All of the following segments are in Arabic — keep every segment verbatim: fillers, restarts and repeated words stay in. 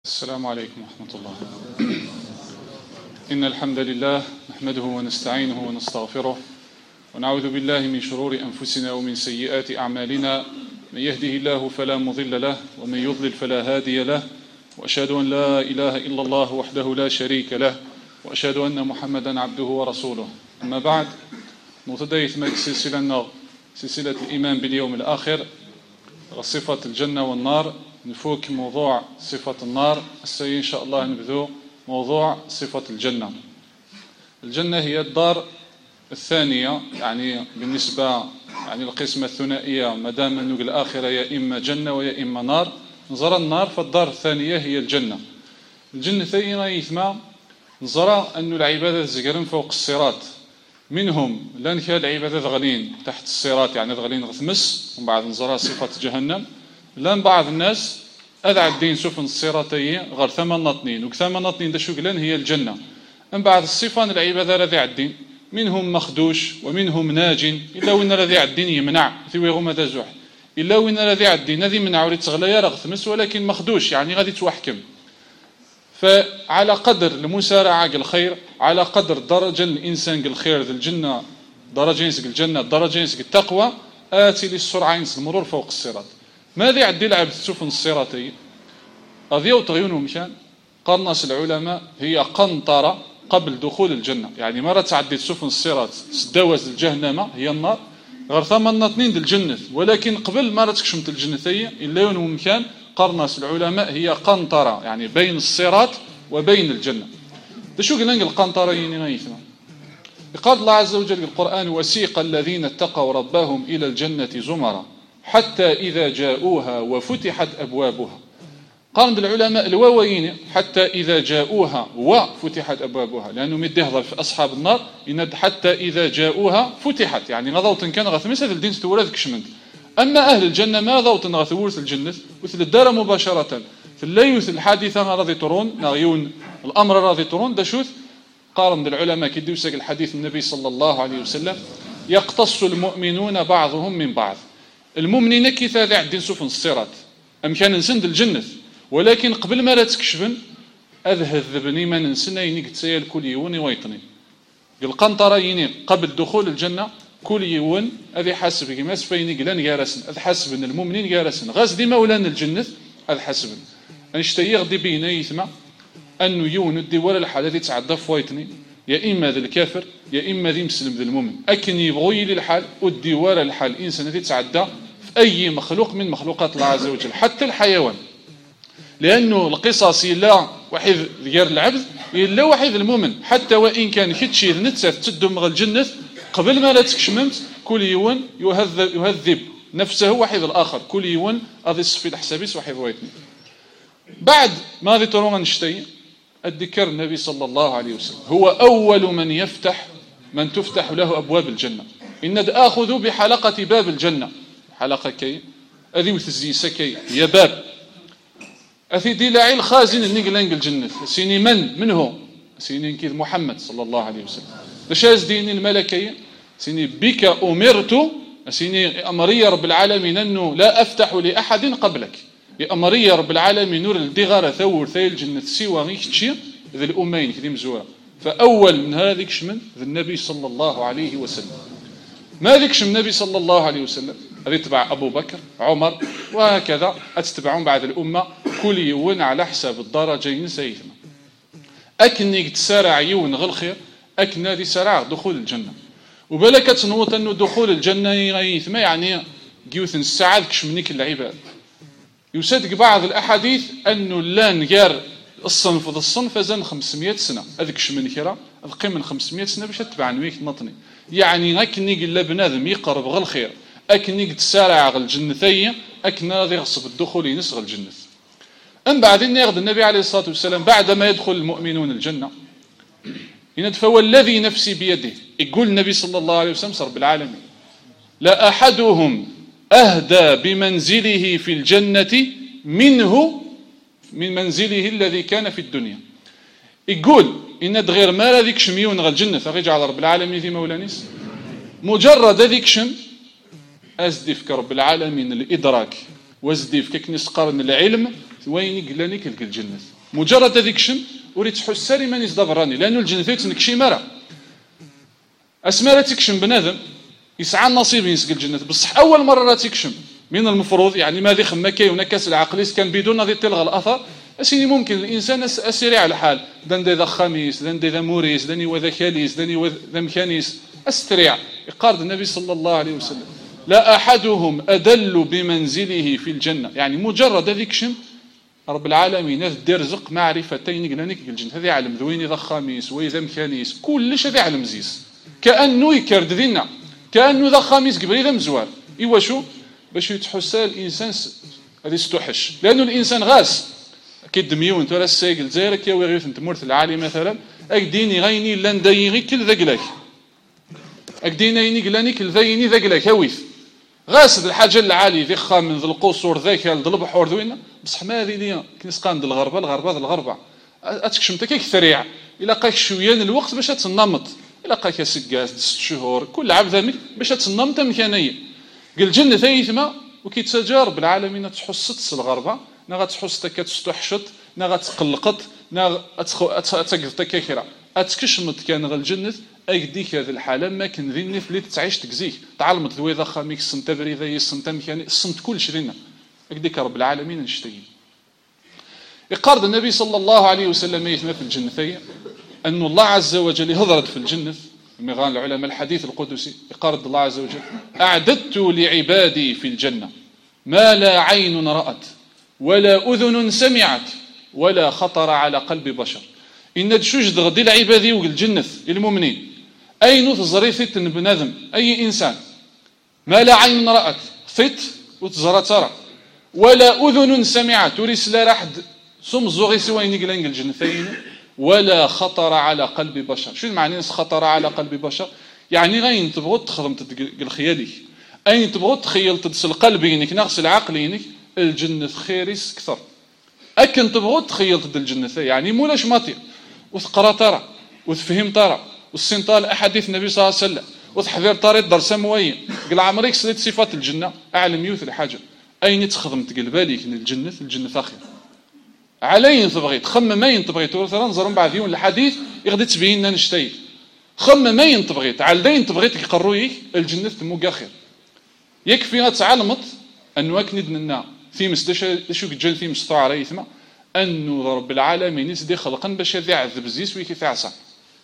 السلام عليكم ورحمة الله. إن الحمد لله نحمده ونستعينه ونستغفره ونعوذ بالله من شرور أنفسنا ومن سيئات أعمالنا. من يهده الله فلا مضل له ومن يضلل فلا هادي له، وأشهد أن لا إله إلا الله وحده لا شريك له، وأشهد أن محمدا عبده ورسوله. أما بعد، نتداي ثمك سلسلة سلسلة الإيمان باليوم الآخر، صفة الجنة والنار. نفوك موضوع صفة النار، السي إن شاء الله نبذو موضوع صفة الجنة. الجنة هي الدار الثانية، يعني بالنسبة يعني القسمة الثنائية، مدام أنه الآخرة يا إما جنة ويا إما نار. نظر النار فالدار الثانية هي الجنة. الجنة ثانية يثمى نظر أنه العبادة زقرن فوق الصراط، منهم لان كان العبادة غالين تحت الصراط، يعني غالين غثمس، ومن بعد نظر صفة جهنم. لان بعض الناس أذع الدين سفن الصراطي غير ثمان اثنين وثمان اثنين دا شو قلن هي الجنة. من بعد الصفان العبادة رذع الدين، منهم مخدوش ومنهم ناج، إلا وإن رذع الدين يمنع ثوي غما دازوح، إلا وإن رذع الدين هذه منع وريت غلايا رغثمس، ولكن مخدوش يعني غادي توحكم. فعلى قدر المسارعة الخير، على قدر درجة الإنسان الخير ذي الجنة، درجة ينسق الجنة، درجة ينسق التقوى، آتي للسرعة ينسق المرور فوق الصراط. ماذا يعدي لعب السفن الصراطية؟ أضيو طغيون مشان قرنص العلماء هي قنطرة قبل دخول الجنة، يعني مرة تعدي السفن الصراط سدوز الجهنم هي النار غير ثمان اثنين الجنة، ولكن قبل مرة تكشمت الجنثية إلا يوم مكان قرنص العلماء هي قنطرة، يعني بين الصراط وبين الجنة. ده شو قلنا القنطرة يعني يثمى؟ قال الله عز وجل القرآن: وسيق الذين اتقوا ربهم إلى الجنة زمرا حتى إذا جاءوها وفتحت أبوابها. قال العلماء الواوين حتى إذا جاءوها وفتحت أبوابها، لأنه مدي يهضر في أصحاب النار إن حتى إذا جاءوها فتحت، يعني غضوت كان غثمس هذا الدين ستورث كشمنت. أما أهل الجنة ما ضوت غثورث الجنة وثل الدار مباشرة ثليوث الحادثة راضي ترون نغيون الأمر راضي ترون دشوث. قارن العلماء كديوسك الحديث النبي صلى الله عليه وسلم: يقتص المؤمنون بعضهم من بعض. المؤمنين كيف هذا عندين سفن الصراط أم كان نسند الجنة، ولكن قبل ما لا تكشفن أذهذبني ما ننسنا ينيك تسيال كل يوني ويطني القنطرة يني قبل دخول الجنة كل يون أذي حسب كما سفيني قلان جارسن أذ حسبن المؤمنين جارسن غاز دي مولان الجنة أذ حسبن أنشتي يغدي بينا يثمع أنه يون الدي ولا الحالة ذي تعدى فويتني، يا إما ذي الكافر يا إما ذي مسلم ذي المؤمن، أكن يبغي للحال ودي ولا الحال إنسان ذي تعدى في أي مخلوق من مخلوقات الله عز وجل، حتى الحيوان، لأنه القصص لا وحيد غير العبد إلا وحيد المؤمن، حتى وإن كان كتشي نتسف تدمغ الجنة قبل ما لا تكشممت كل يوم يهذب, يهذب نفسه وحيد الآخر، كل يوم أذي الصفي الحسابيس وحيد ويتني. بعد ما ذي ترون نشتي الذكر النبي صلى الله عليه وسلم هو أول من يفتح من تفتح له أبواب الجنة. إن آخذ بحلقة باب الجنة، حلقة كي أذي وثزيسة كي يا باب أثي دي لعي الخازن النقلنق الجنة سيني من منه سيني كذ محمد صلى الله عليه وسلم لشاز ديني الملكية سيني بك أمرت سيني أمري رب العالمين أنه لا أفتح لأحد قبلك، أمري رب العالمين نور الدغارة ثور ثي الجنة سوى غيك تشير ذي الأمين كذي مزورة. فأول من هذا كشمن ذي النبي صلى الله عليه وسلم. ما ذكش النبي صلى الله عليه وسلم هذا يتبع أبو بكر عمر وهكذا أتتبعون بعد الأمة كل يوم على حساب الدرجين سيثنا. أكني تسارع يون غل خير أكن هذه سرع دخول الجنة، وبلكت نوط أنه دخول الجنة يثما يعني جيوث السعادة كشمنيك العباد. يصدق بعض الأحاديث أنه لان جار الصنف ذا الصنف زن خمسمائة سنة، هذيك شمن كرا القيم من خمسمائة سنة باش تتبع نويك نطني، يعني أكني قل بنادم يقرب غل خير أكني تسارع غل الجنثية أكن هذا يغصب الدخول ينسغ الجنة. أم بعدين ياخذ النبي عليه الصلاة والسلام بعدما يدخل المؤمنون الجنة يندفع والذي نفسي بيده، يقول النبي صلى الله عليه وسلم رب العالمين: لا أحدهم أهدى بمنزله في الجنة منه من منزله الذي كان في الدنيا. يقول إن غير ما ذيك شميون غير الجنة فرجع على رب العالمين ذي مولانيس مجرد ذيك شم أزدف رب العالمين الإدراك وازدف كنس قرن العلم وين يقلاني كلك الجنة. مجرد هذيك شم وريت تحس سالي ماني دبراني، لانه الجنة تنكشي مرة اسماء تكشم بنادم يسعى النصيب ينسق الجنة، بصح اول مرة تكشم من المفروض يعني ما ذي خما كي ونكاس العقليس كان بدون هذه تلغى الاثر اسيني ممكن الانسان اسيري على حال دان ذا خميس دان ذا موريس داني وذا كاليس داني وذا مكانيس استريع. يقارد النبي صلى الله عليه وسلم لا احدهم ادل بمنزله في الجنه، يعني مجرد هذيك شم رب العالمين دير رزق معرفتين قلانيك الجنه، هذه علم ذوين ذا خميس وإذا مكانيس كلش هذه علم زيس كانه يكرد ذينا كانه ذا خميس قبل ذا مزوار ايوا شو باش يتحسى الانسان هذه ستوحش، لانه الانسان غاس اكيد ميون ترى السايق زيرك يا ويغيث انت مورث العالي مثلا اكديني غيني لان دايغي كل ذاك اكديني قلاني كل ذايني ذاك هويث غاسد الحاجه العالي ذي خام من ذي القصور ذاك ذي البحور ذوينا بصح ما هذه ليا كنسقان ذي الغربه الغربه ذي الغربه اتكشمت كيك ثريع الى قاك شويه الوقت باش تنمط الى قاك سكاس ست شهور كل عام ذامك باش تنمط مكانيه قال الجنه ثيثما وكيتجارب العالمين تحس الغربه نا غتحس تكا تستحشط نا غتقلقط نا اتقف تكاكرا اتكشمت كان غا الجنه ايديك هذه الحاله ما كان ذيني في تعيش تكزيك تعلمت ذوي خاميك السنت بريده السنت مكاني السنت كل شرينا اكديك رب العالمين نشتي. يقارد النبي صلى الله عليه وسلم يثنى في الجنة أن الله عز وجل هضرت في الجنة مغان العلماء الحديث القدسي يقارد الله عز وجل أعددت لعبادي في الجنة ما لا عين رأت ولا أذن سمعت ولا خطر على قلب بشر. إن تشوج غدي العبادي والجنة المؤمنين أين تزري ثت بنادم أي إنسان ما لا عين رأت ثت وتزرى ترى ولا أذن سمعت ورسل رحد سم زوغي سوين يقلنق الجنتين ولا خطر على قلب بشر. شو المعنى خطر على قلب بشر؟ يعني غين تبغوا تخدم تدق الخيالي أين تبغوا تخيل تدسل قلبينك نغسل عقلينك الجنة خيرس كثر أكن تبغوا تخيل تد الجنة يعني مولاش ماطي وثقرا ترى وتفهم ترى والسنطال أحاديث النبي صلى الله عليه وسلم وتحذير طريق درس موين قل عمريك سليت صفات الجنة أعلم يوث الحاجة أين تخدم تقل بالك من الجنة الجنة أخير علين تبغي تخمم ما ينتبغي ترى نظر من بعد يوم الحديث يغدي تبين لنا نشتي خمم ما ينتبغي على دين تبغي تقرويك الجنة تمو اخر يكفي تعلمت انه اكند لنا في مستش شو الجن في مستطاع ريثما انه رب العالمين يسدي خلقا باش يعذب زيس ويكي تعسى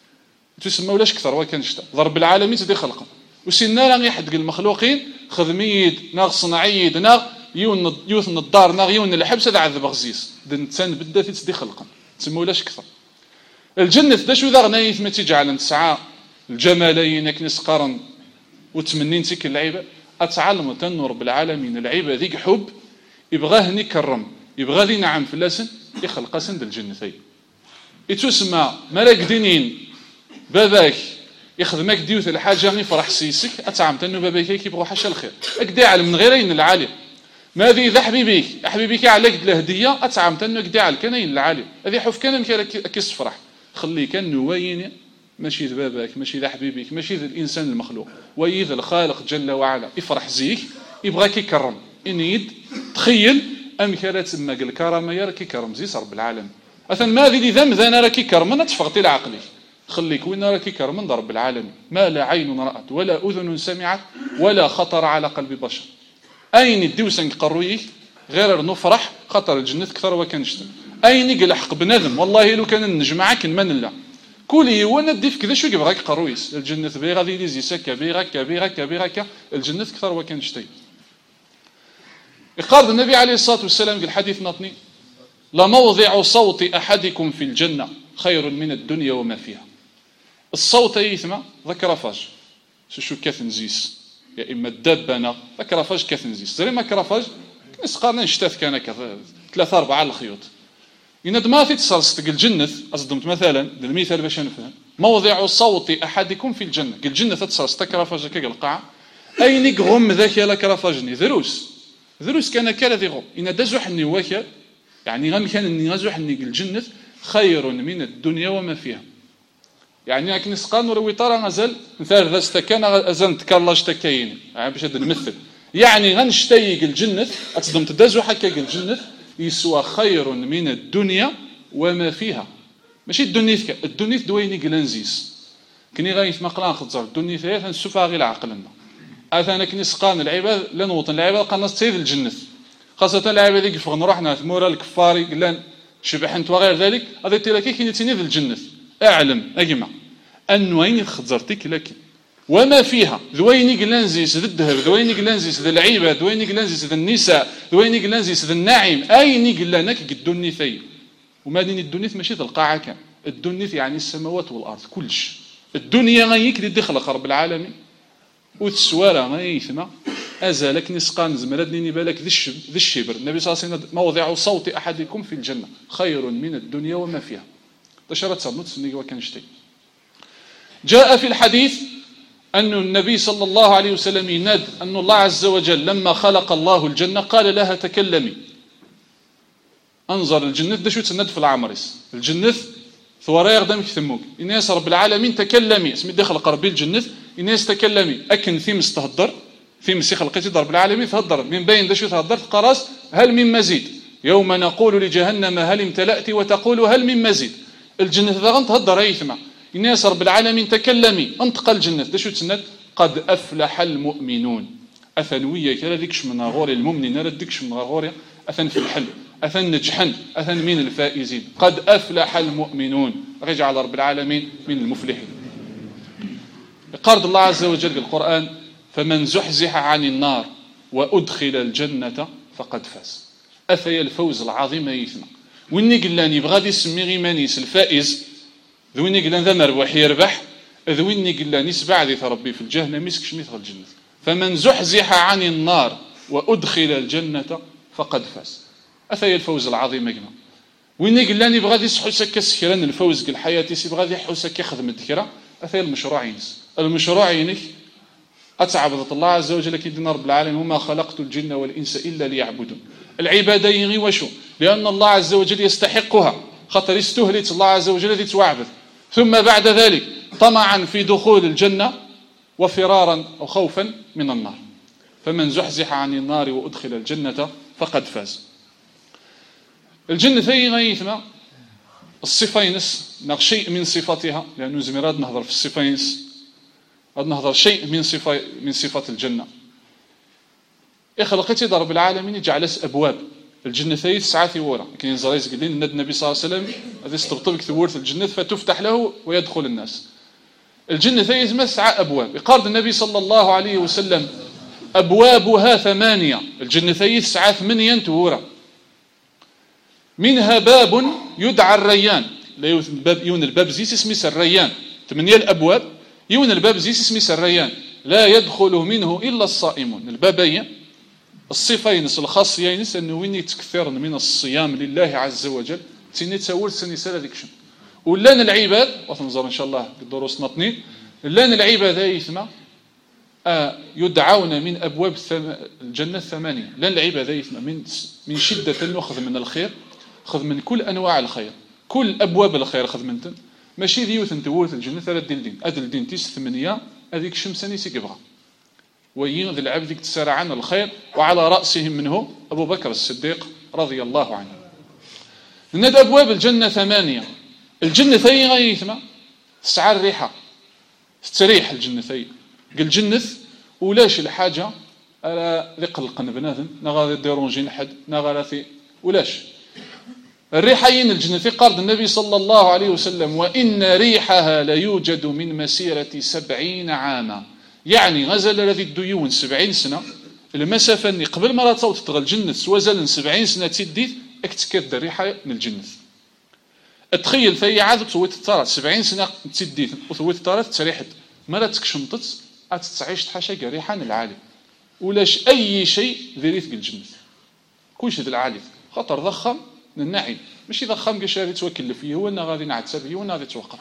تسمى ولاش كثر وكان شتا رب العالمين يسدي خلقا وسينا راه يحدق المخلوقين خدميد ناغ صناعيد ناغ يون يوث الدار ناغ يون الحبس هذا عذب غزيس دنتان بدا تسدي خلقا تسمى ولاش كثر الجنة دا شو ذا غنايث ما تجعل تسعى الجمالين كنس قرن وتمنين تيك اللعيبه اتعلم تنور بالعالمين العيبه ذيك حب يبغاه نكرم يبغى ذي نعم فلاسن يخلق سند الجنتين يتسمى ملك دينين باباك يخدمك ديوث الحاجه غير فرح سيسك اتعلم تنو باباك يبغى حاشا الخير اكدي على من غيرين العالي ما ذي ذا حبيبيك حبيبيك عليك الهديه اتعلم تنو اكدي على كاين العالي هذه حف كان كيس فرح خلي كان نوين ماشي ذا باباك ماشي ذا حبيبك ماشي ذا الانسان المخلوق ويذا الخالق جل وعلا يفرح زيك يبغاك يكرم انيد تخيل ام كانت ما قال كرامه يا راك يكرم زيس رب العالمين اثن ما ذي ذم ذا انا راك يكرم انا تفقتي لعقلي خليك وين راك يكرم من رب العالمين ما لا عين رأت ولا اذن سمعت ولا خطر على قلب بشر. اين الدوسن قرويك غير نفرح خطر الجنه كثر وكنشت اين قلحق بنادم والله لو كان نجمعك من الله كولي وانا ديف كذا شو يبغاك قرويس الجنه بي غادي لي زيسا كبيره كبيره كبيره الجنه كثر وكنشتي. يقال النبي عليه الصلاه والسلام في الحديث نطني لموضع صوت احدكم في الجنه خير من الدنيا وما فيها. الصوت يثما ذكر فاج شو كثنزيس يا اما الدبانه ذكر فاج كثنزيس زي ما كرفاج نسقارنا نشتاث كان كذا ثلاثه اربعه الخيوط يند ما في تصلصت الجنه اصدمت مثلا المثال باش نفهم موضع صوت احدكم في الجنه قال الجنه تصلصت كرفاج كي القاع اين غم ذاك لا كرفاجني ذروس ذروس كان كذا ذي غم ان دزحني وكا يعني غم كان اني غزحني الجنه خير من الدنيا وما فيها. يعني لكن نسقان وروي ترى غزل مثال ذا استكان ازنت كلاش تكاين باش نمثل يعني غنشتيق الجنه اتصدم تدازو حكا الجنه يسوى خير من الدنيا وما فيها. ماشي الدنيث الدنيث دويني كلانزيس كني غايث مقلان خضر الدنيث هي فنسوفها غير عقلنا اثنا كني سقان العباد لا نوطن العباد قالنا تسيد الجنة خاصة العباد اللي فغن روحنا ثمورا الكفاري قلان شبحنت وغير ذلك هذا تلاكي كي نتيني في الجنة اعلم اجمع ان وين خزرتك لك وما فيها ذويني جلانزيس ذا الذهب ذويني جلانزيس ذا العيبة ذويني جلانزيس ذا النساء ذويني جلانزيس ذا النعيم ايني جلانك الدنيثي وما دين الدنيث ماشي ذا القاعة كان الدنيث يعني السماوات والارض كلش الدنيا غيك اللي دخل رب العالمين وتسوارا غيثما ازالك نسقان زمرادني بالك ذي الشبر النبي صلى الله عليه وسلم موضع صوت احدكم في الجنة خير من الدنيا وما فيها تشرت صمت سنيك وكانشتي. جاء في الحديث أن النبي صلى الله عليه وسلم يناد أن الله عز وجل لما خلق الله الجنة قال لها تكلمي أنظر الجنة ده شو تسند في العمرس الجنة ثورة يغدم كثموك الناس رب العالمين تكلمي اسمي دخل قربي الجنة الناس تكلمي أكن ثيمس تهدر ثيمس خلقتي رب العالمين تهدر من بين ده شو تهدر قراص هل من مزيد يوم نقول لجهنم هل امتلأت وتقول هل من مزيد الجنة ذا تهدر أيثما الناس رب العالمين تكلمي انطق الجنة ده شو تسند قد أفلح المؤمنون أثنوية كلا ديكش من غوري المؤمنين لا ديكش من غوري أثن في الحل أثن نجحن أثن من الفائزين قد أفلح المؤمنون رجع رب العالمين من المفلحين. قال الله عز وجل في القرآن فمن زحزح عن النار وأدخل الجنة فقد فاز أثي الفوز العظيم يثنى وإني قلاني بغادي يسمي غيمانيس الفائز ذويني قلان ذا مربوح يربح ذويني قلان يسبع ذي ربي في الجهنم مسكش ميثغ الجنة فمن زحزح عن النار وأدخل الجنة فقد فاز أثي الفوز العظيم أجمع وإني قلان يبغى يسحوسك السكران الفوز قل حياتي سيبغى يحوسك يخدم الذكرى أثي المشروعين المشروعين أتعبد الله عز وجل كيدنا رب العالمين وما خلقت الجن والإنس إلا ليعبدون العبادة يغي وشو لأن الله عز وجل يستحقها خاطر استهلت الله عز وجل ذي توعبد ثم بعد ذلك طمعا في دخول الجنة وفرارا أو خوفا من النار فمن زحزح عن النار وأدخل الجنة فقد فاز. الجنة ثي غيثنا الصفينس نغ شيء من صفاتها لأنه زميرات نهضر في الصفينس نهضر شيء من صفة من صفات الجنة إخلقتي ضرب العالمين جعلت أبواب الجنة ثلاث ساعات ورا كاين زرايز قليل ند النبي صلى الله عليه وسلم هذا استبطبك ثورث الجنة فتفتح له ويدخل الناس. الجنة ثلاث مسعى أبواب يقارد النبي صلى الله عليه وسلم أبوابها ثمانية الجنة ثلاث ساعات ثمانية تورا منها باب يدعى الريان لا باب يون الباب زيس اسمه الريان ثمانية الأبواب يون الباب زيس اسمه الريان لا يدخل منه إلا الصائمون البابين الصفين الخاصيين أنه وين يتكثرن من الصيام لله عز وجل تيني تسول سنسال ذيكشن ولان العباد وتنظر إن شاء الله بالدروس نطنين لان العباد يثمى آه يدعون من أبواب الجنة الثمانية لان العباد يثمى من من شدة الأخذ من الخير خذ من كل أنواع الخير كل أبواب الخير خذ منتن ماشي ذيوث تورث الجنة ثلاث دين دين أدل دين تيس ثمانية هذيك شمساني سيكبغا وين ذي العبد تسارع عن الخير وعلى رأسهم منه أبو بكر الصديق رضي الله عنه. ند أبواب الجنة ثمانية الجنة ثي غيثمة تسعى الريحة تستريح الجنة ثي قل جنث ولاش الحاجة ألا ذقلق بنادم نغا ديرونجين حد نغا في ولاش الريحين الجنة في قرض النبي صلى الله عليه وسلم وإن ريحها ليوجد من مسيرة سبعين عاما يعني غزل الذي الديون سبعين سنة المسافة اللي قبل ما تصوت تغل الجنة وزل سبعين سنة تديت اكتكاد الريحة من الجنة اتخيل في عاد تويت الطارات سبعين سنة تديت وثويت الطارات تريحت ما لا تكشمطت أتتعيش تحاشا ريحة العالي ولاش أي شيء ذريت بالجنة كلش ذي العالي خطر ضخم من النعيم ماشي ضخم قشاري توكل فيه هو أنه غادي نعتسر فيه هو أنه غادي توقع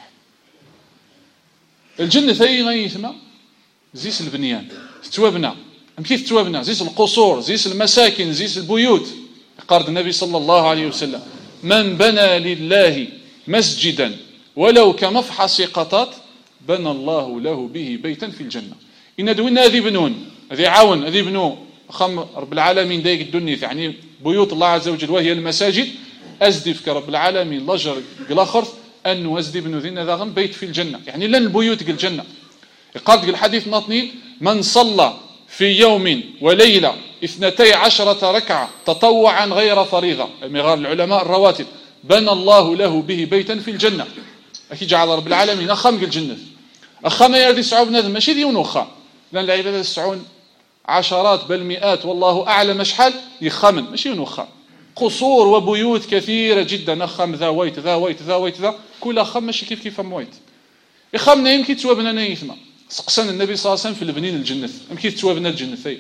الجنة ثاني غيثمة زيس البنيان تتوابنا كيف تتوابنا زيس القصور زيس المساكن زيس البيوت قال النبي صلى الله عليه وسلم من بنى لله مسجدا ولو كمفحص قطات بنى الله له به بيتا في الجنة إن دوينا هذي بنون هذي عاون هذي بنو خم رب العالمين دايق الدنيا يعني بيوت الله عز وجل وهي المساجد أزدي في رب العالمين لجر قلاخرث أنه أزدي بن ذين ذا غن بيت في الجنة، يعني لن البيوت قل الجنة. قال الحديث ناطنين من صلى في يوم وليلة اثنتي عشرة ركعة تطوعا غير فريضة، مغار العلماء الرواتب، بنى الله له به بيتا في الجنة. أكيد جعل رب العالمين أخام قل الجنة. أخام يردي سعود نذم ماشي ديون أخام، لأن العبادة السعون عشرات بل مئات والله أعلم أشحال يخمن ماشي ونخام. قصور وبيوت كثيرة جدا أخام ذا ويت ذا ويت ذا ويت ذا كل أخام ماشي كيف كيف مويت. يخمنا يمكن توابنا نيثما سقسان النبي صلى الله عليه وسلم في البنين الجنة يمكن توابنا الجنة.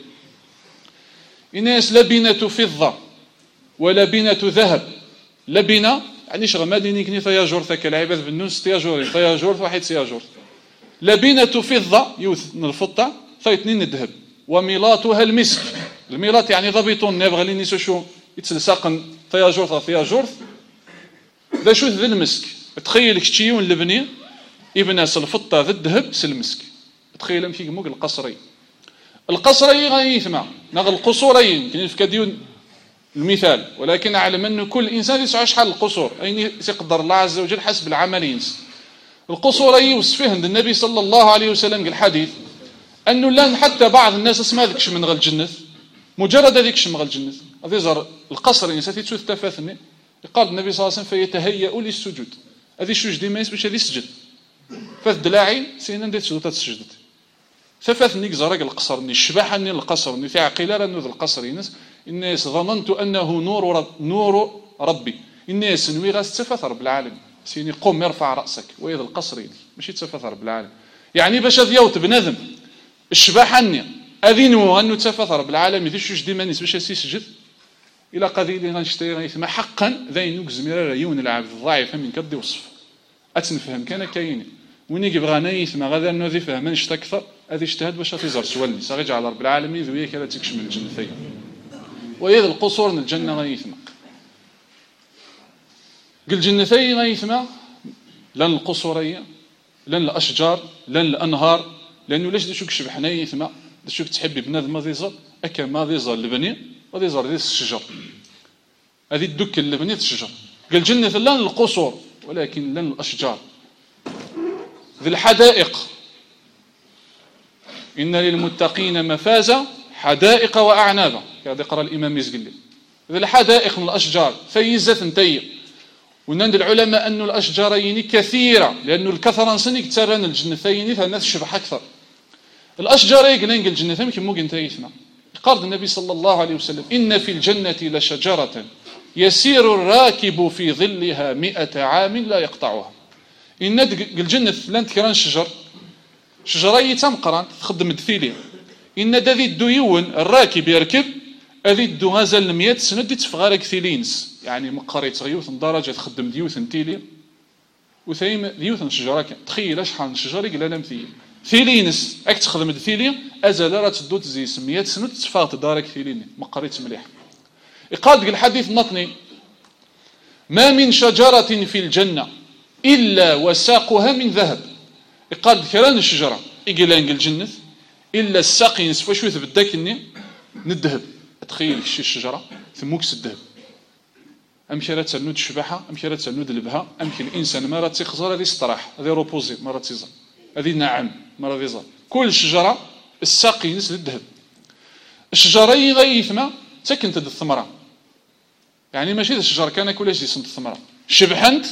الناس لبنة فضة ولبنة ذهب. لبنة يعني شغل ماديني كني ثيا جورثك العباد بالنوس ثيا جوري ثيا جورث واحد ثيا جورث. لبنة فضة يوث الفضة ثيتنين الذهب وميلاطها المسك. الميلاط يعني ضبيطون نبغى لي نيسو شو يتساقن ثيا جورث ثيا جورث ذا شو ذا المسك. تخيل كشتيون لبني ابناس الفضة ذا الذهب سلمسك. تخيل امشي موق القصري القصري غيثما نغ القصوري يمكن في كديون المثال، ولكن اعلم انه كل انسان يسعى شحال القصور اين يقدر الله عز وجل حسب العمل ينس. القصوري وصفه عند النبي صلى الله عليه وسلم الحديث انه لان حتى بعض الناس اسمها ذكش من غل الجنة مجرد ذيكش من غل الجنة هذا زر القصر انسان تيتسوث تفاثني. قال النبي صلى الله عليه وسلم فيتهيأ للسجود هذه الشوج ديما باش هذه يسجد فاث دلاعي سينا ندير تسجد تسجدت ففاثني زرق القصر ني شبحني القصر ني في عقيله انه ذا القصر الناس الناس ظننت انه نور رب نور ربي الناس نوي غاستفاث رب العالمين سيني قم يرفع راسك واذا القصر ماشي تفاث رب العالمين يعني باش ذيوت بنذم الشبحني اذنوا انه تفاث رب العالمين ذي شوج ديما نيس باش يسجد الى قضيه غنشتي غيثما حقا ذي نكزمير يون العبد الضعيف من كدي وصف اتنفهم كان كاين وين يبغى نايث ما غدا انه ذي فهمنش اكثر هذه اجتهاد باش تيزر سوالني صاغي على رب العالمين ذويك لا تكش من الجنتين ويد القصور من الجنه غيثما قل جنتين غيثما لن القصوريه لن الاشجار لن الانهار لانه لاش دشوك شبحنا يثما دشوك تحبي بنادم ما ذيزر اكا ما ذيزر البني وذيزر ذي الشجر هذه الدك اللي بنيت الشجر. قال جنة لن القصور ولكن لن الاشجار. ذي الحدائق إن للمتقين مفازة حدائق وأعنابا كذا يقرأ الإمام يزقلي. ذي الحدائق من الأشجار فيزة انتي ونند العلماء أن الأشجارين كثيرة لأن الكثرة نصنك تران الجنتين فالناس شبح أكثر. الأشجارين قلنا الجنتين كم ممكن تيثنا. قال النبي صلى الله عليه وسلم إن في الجنة لشجرة يسير الراكب في ظلها مئة عام لا يقطعها. إن الجنة لن تكران شجر شجرة تمقران تخدم الدثيلين إن ذي الديون الراكب يركب هذه الدو غازل مئة سنة دي تفغارك ثيلينس يعني مقريت غيوث درجة تخدم ديوث تيلي وثيم ديوث شجرة تخيل شحال شجرة قال لهم ثيل ثيلينس اك تخدم الثيلين ازال راه تدو تزيس مئة سنة تفاغت دارك ثيلين مقريت مليح. يقاد الحديث نطني ما من شجرة في الجنة إلا وساقها من ذهب. يقاد كران الشجرة إقلان الجنة إلا الساق ينسفى شوية بداك إني ندهب. تخيل شي الشجرة ثموكس الذهب أمشي راه تسنود الشباحة أمشي راه تسنود البها أمشي الإنسان ما راه تيخزر هذه استراح هذه روبوزي ما راه تيزر هذه نعم ما راه تيزر. كل شجرة الساق ينس للذهب. الشجرة غيثما تكنت الثمرة يعني ماشي ذا الشجرة كان كلش يسنت الثمرة شبحنت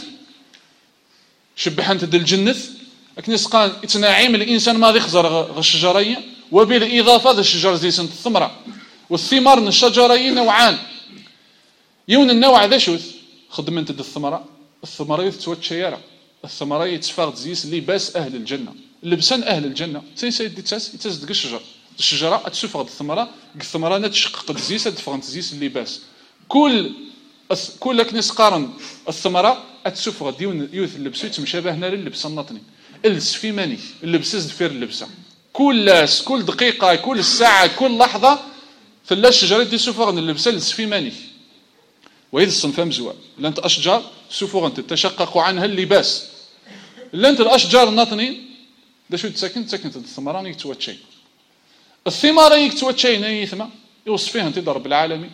شبحنت د الجنة لكن يسقان يتناعم الإنسان ما يخزر غ الشجرية وبالإضافة ذا الشجر زي سنت الثمرة والثمار من الشجرين نوعان. يون النوع ذا شوث خدمت د الثمرة الثمرة تسوى الشيارة الثمرة يتفاغ تزيس لباس أهل الجنة لبسان أهل الجنة سي سيدي تاس يتاس دق الشجر الشجرة تسفغ الثمرة الثمرة نتشقق تزيس تفغ تزيس اللباس كل كل كنس قارن الثمرة أتسفغ ديون يوث اللبس يتمشابهنا للبس النطني الس في ماني اللبس زفير اللبسة كل لاس كل دقيقة كل ساعة كل لحظة فلا الشجرة دي سفغ اللبسة الس في ماني وإذا الصنف مزوال لأنت أشجار سفغ تتشقق عنها اللباس لأنت الأشجار النطني دا شو تسكن تسكن الثمرة يكتوى شيء الثمرة يكتوى شيء نيثما يوصفيها انت رب العالمين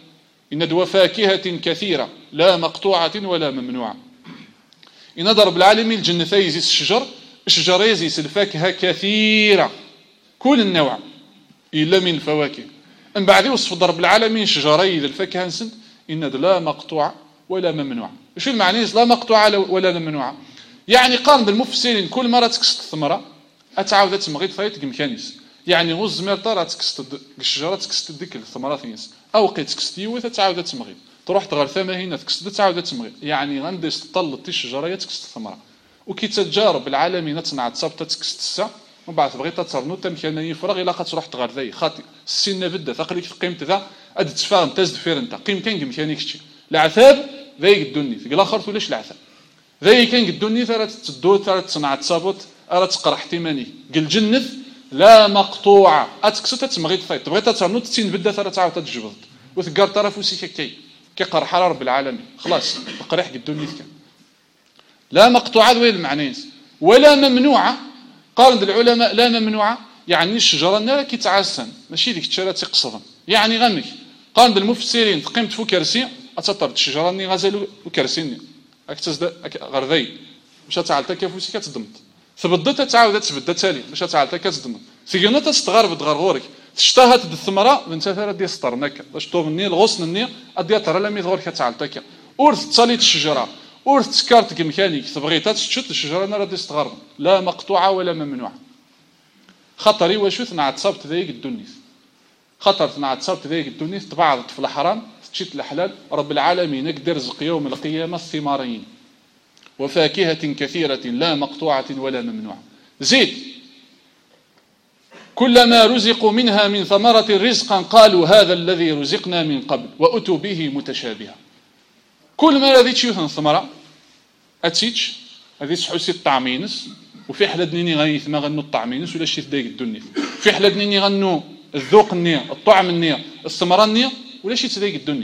إن دو فاكهة كثيرة لا مقطوعة ولا ممنوعة. إن ضرب العالمين الجنة يزيس الشجر، الشجر يزيس الفاكهة كثيرة كل النوع إلا من الفواكه. من بعد يوصف ضرب العالمين شجري الفاكهة نسند إن لا مقطوعة ولا ممنوعة. شو المعنى لا مقطوعة ولا ممنوعة؟ يعني قارن بالمفسرين كل مرة تكست الثمرة أتعاود تمغيط ثايت كمكانيس، يعني غوز ميرطا راه تكست الشجرة تكست ديك الثمرة ثينس أو قيت تكست يوث تعاود تمغيط، تروح تغير ثما هنا تكست تعاود تمغيط، يعني غندير تطلط الشجرة تكست الثمرة. وكي تجارب العالمين تصنع تصابت تكست السا ومن بعد بغيت ترنو تمكن يفرغ إلا تروح تغير ذي خاطي السنة بدأ ثقلك قيمت ذا أد تفاهم تزد فير أنت قيم كان كمكانيك شي العذاب ذي قدوني في الآخر توليش العذاب ذي كان قدوني ثرى تدور ثرى تصنع تصابت أرى تقرا احتمالي قل جنث لا مقطوعة أتكسوت تمغيط ثايت بغيت ترنو تسين بدأ ثرى تعاود تجبد وثقار طرف وسيك كي كي قرح رب العالمين خلاص قريح قدوني كان لا مقطوعة وين المعنى ولا ممنوعة. قال العلماء لا ممنوعة يعني الشجرة نرى كي تعسن ماشي ديك الشجرة تقصدها يعني غمك. قال بالمفسرين قيمت فو كرسي أتطرد الشجرة ني غزال وكرسيني أكتزد غرذي مش تعالتا كفوسي كتضمت ثبدت تعاود تبدا تالي مش تعالتا كتضمت سيجنا تستغرب تغرغورك تشتهت الثمرة من ثلاثة ديال سطرنك باش تغني الغصن الني ادي ترى لم يظهر كتعالتا ورث تصاليت الشجرة ورث تكارت كمكانيك تبغيتها تشت الشجرة انا راه تستغرب لا مقطوعة ولا ممنوعة. خطري واش ثنعت صابت ذيك الدنيس خطر ثنعت صابت ذيك الدنيس تبعضت في الحرام تشيت الحلال رب العالمين يقدر رزق يوم القيامة الثمارين وفاكهة كثيرة لا مقطوعة ولا ممنوعة. زيد كلما رزقوا منها من ثمرة رزقا قالوا هذا الذي رزقنا من قبل وأتوا به متشابها. كل ما رذيتش يوثن ثمرة أتيتش هذه حسي الطعمينس وفي حلد نيني غايث ما غنو الطعمينس ولا شي ثدايق الدنيا في حلد نيني غنو الذوق النية الطعم النية الثمرة النية ولا شي ثدايق الدنيا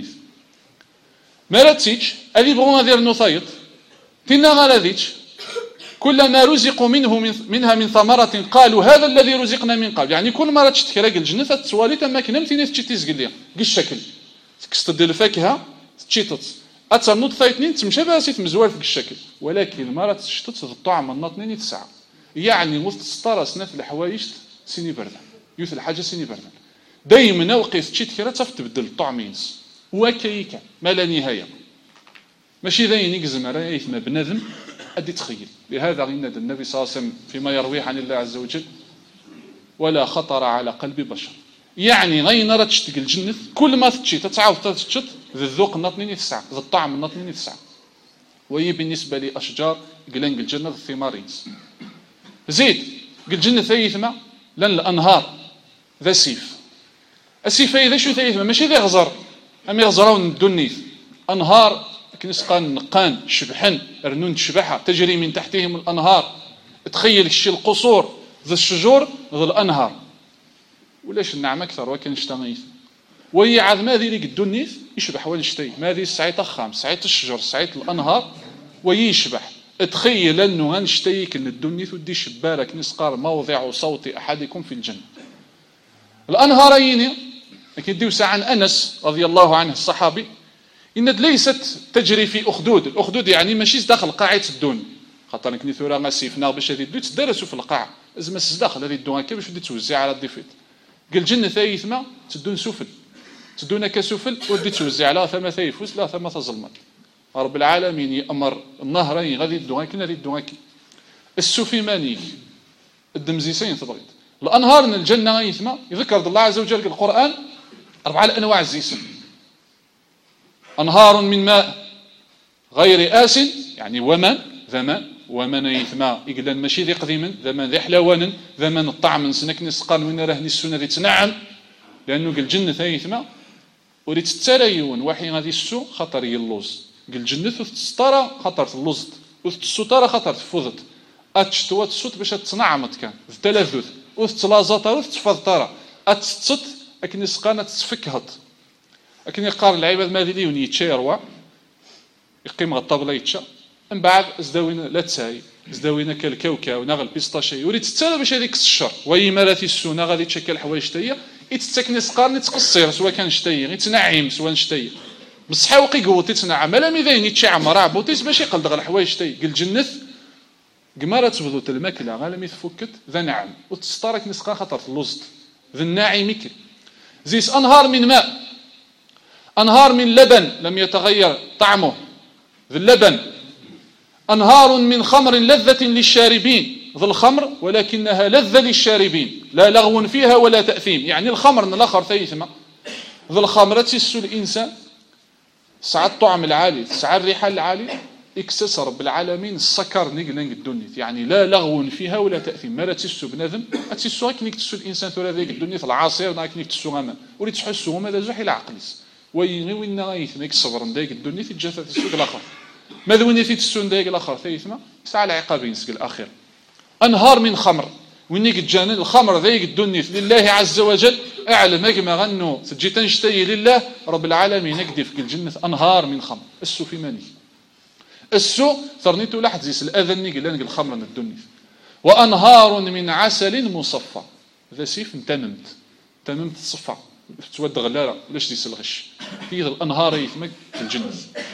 ما راتيتش هذه بغونا دير نصايط تينا غالذيتش كلما رزقوا منه من منها من ثمرة قالوا هذا الذي رزقنا من قبل. يعني كل مرة تشتكي راجل الجنة تسوالي تما كنا متيني تشتي تزقل ليا قي الشكل تكست ديال الفاكهة تشيطت أتنوض ثايتنين تمشى باسيت مزوال في الشكل ولكن مرة تشتت الطعم الناطنين تسعة يعني وسط ستارة سنة الحوايج سيني بردا يوث الحاجة سيني بردا دايما وقيت تشيت كرا تفت تبدل الطعمينس وكيكا ما لا نهاية ماشي ذاين يقزم راه ما بنادم أدي تخيل. لهذا غيناد النبي صلى الله عليه وسلم فيما يرويه عن الله عز وجل ولا خطر على قلب بشر يعني غين راه تشتق الجنة كل ما تشي تتعاود تشت ذا الذوق الناطنين يتسع ذا الطعم الناطنين يتسع. وهي بالنسبة لأشجار قلنق الجنة الثمارينس. زيد قل الجنة ثيثمة لن الأنهار ذا سيف السيف إذا شو ثيثمة ماشي ذا غزر أم يغزرون الدنيث أنهار كنسقان نقان شبحن رنون تشبحة تجري من تحتهم الأنهار. تخيل الشي القصور ذا الشجور ذا الأنهار ولاش النعم أكثر وكان اشتغيث وهي عاد ما ذي لك الدنيث يشبح ولا شتي ما ذي السعيت أخام سعيت الشجر سعيت الأنهار ويشبح. تخيل أنه غنشتيك أن الدنيث ودي شبارك نسقار موضع صوت أحدكم في الجنة. الأنهارين لكن ديوسا عن أنس رضي الله عنه الصحابي إن ليست تجري في أخدود. الأخدود يعني ماشي داخل قاعة الدون خاطر كني ثورا غاسيفنا باش هذه الدو تدرسوا في القاعة لازم داخل هذه الدون هكا باش بدي توزع على الضيفات. قال الجنة ثايثمة تدون سفل تدون كسفل ودي توزع لا ثم ثيفوس لا ثم ظلمت. رب العالمين يأمر النهرين غادي الدون كنا هذه الدون هكا السفي مانيك الدمزيسين تبغيت الأنهار من الجنة غايثمة يذكر الله عز وجل القرآن أربعة أنواع الزيسم. أنهار من ماء غير آس يعني ومن ذمان ومن يثما يقلن ماشي ذي قديما ذمان ذي حلوان ذمان الطعم نسنك نسقان وين راه السنة ذي تنعم لأنه قال الجنة ثيثما وريت التريون وحي غادي السو خطر يلوز قال الجنة تستارى خطر اللوزت وتستارى خطر تفوضت أتشتوات الصوت باش تنعمت كان التلذذ وتلازط وتفض ترى أتست أكن نسقان تتفكهط لكن يقار العباد ما ذي ليون يتشيروا يقيم الطابله يتشا من بعد ازداوينا لا تساي ازداوينا كالكاوكا ونغل بيسطاشي وريت تتسالى باش هذيك الشر وي مالاتي السونه غادي تشكل حوايج تاهي يتسكن سقار نتقصير سواء كان شتي يتنعم سواء شتي بصحا وقي قوتيتنا عملا ميذين يتشي عمرا بوتيس باش يقلد غير الحوايج تاي قل جنث قمارة تبدو الماكلة غالا تفكت ذا نعم وتستارك نسقا خطر اللوزد ذا الناعم مكل زيس أنهار من ماء أنهار من لبن لم يتغير طعمه ذا اللبن أنهار من خمر لذة للشاربين ذا الخمر ولكنها لذة للشاربين لا لغو فيها ولا تأثيم يعني الخمر الآخر ثيثما ذا الخمر تسو الإنسان سعى الطعم العالي سعى الريحة العالي اكسس رب العالمين السكر نقلنق الدنيا يعني لا لغو فيها ولا تأثيم ما لا تسو بنادم أتسو هكنيك تسو الإنسان ثورة ذيك الدنيا العاصر هكنيك تسو غاما ولي تحسو ماذا زوحي العقليس ويغي وين غايث ميك صبر ندايق الدنيا في الجسد تسوق الآخر ماذا وين في تسو ندايق الآخر ثيثما سعى العقابين سك الأخير أنهار من خمر وينيك الجانن الخمر ذيك الدنيا لله عز وجل أعلم ما غنو تجي تنشتي لله رب العالمين نقدي في الجنة أنهار من خمر السو في ماني السو ثرنيتو لاحظ زيس الأذن نيجي لانك الخمر من الدنيا وأنهار من عسل مصفى ذا سيف تممت تممت الصفا تود غلالة ليش ديس الغش في الأنهار يثمك في الجنة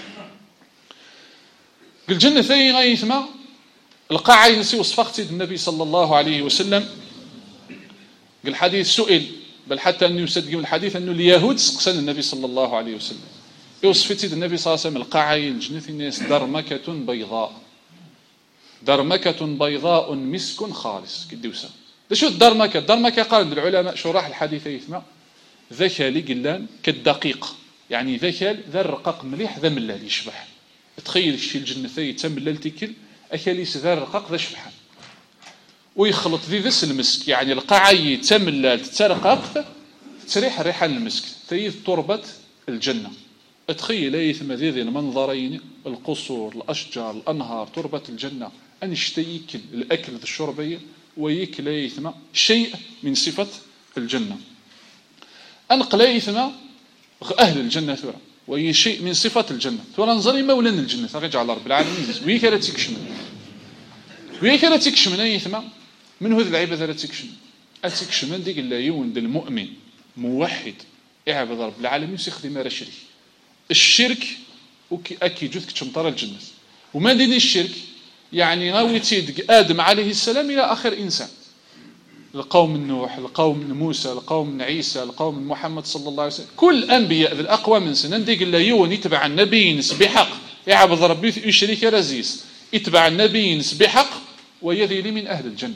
الجنة ثاني غيثما القاعة ينسي وصفقت النبي صلى الله عليه وسلم الحديث سئل بل حتى أنه يصدق الحديث أنه اليهود سقسن النبي صلى الله عليه وسلم يوصفت النبي صلى الله عليه وسلم القاعة الجنة الناس درمكة بيضاء درمكة بيضاء مسك خالص كدوسة شو الدرمكة الدرمكة قال العلماء شراح الحديث يثمع ذكالي قلان كالدقيق يعني ذكال ذا الرقاق مليح ذا ملال يشبح تخيل الشيء الجنة يتم ملال تكل أكاليس ذا الرقاق ذا شبحان ويخلط ذي ذس المسك يعني القاعي تملال تترقاق تريح ريحة المسك تيذ تربة الجنة اتخيل ايثم ذي ذي المنظرين القصور الأشجار الأنهار تربة الجنة أن يشتيكل الأكل ذي الشربية ويكل ايثم شيء من صفة الجنة أنقل ايثم أهل الجنة ثورة وهي شيء من صفة الجنة ثورة نظري مولان الجنة فغيجعل رب العالمين ويكلا تكشمن ويكلا تكشمن ايثم من هذه العيبة ذا تكشمن أتكشمن ديك اللي يوند المؤمن موحد اعبد رب العالمين وسيخدم رشري الشرك أكي جثك تشمطر الجنة وما دين الشرك يعني غاوي تيدك آدم عليه السلام إلى آخر إنسان القوم نوح القوم موسى القوم عيسى القوم محمد صلى الله عليه وسلم كل أنبياء ذي الأقوى من سنن ديك اللي يون يتبع النبي نس بحق يعبد ربي يشريك رزيز يتبع النبي نس بحق ويذي من أهل الجنة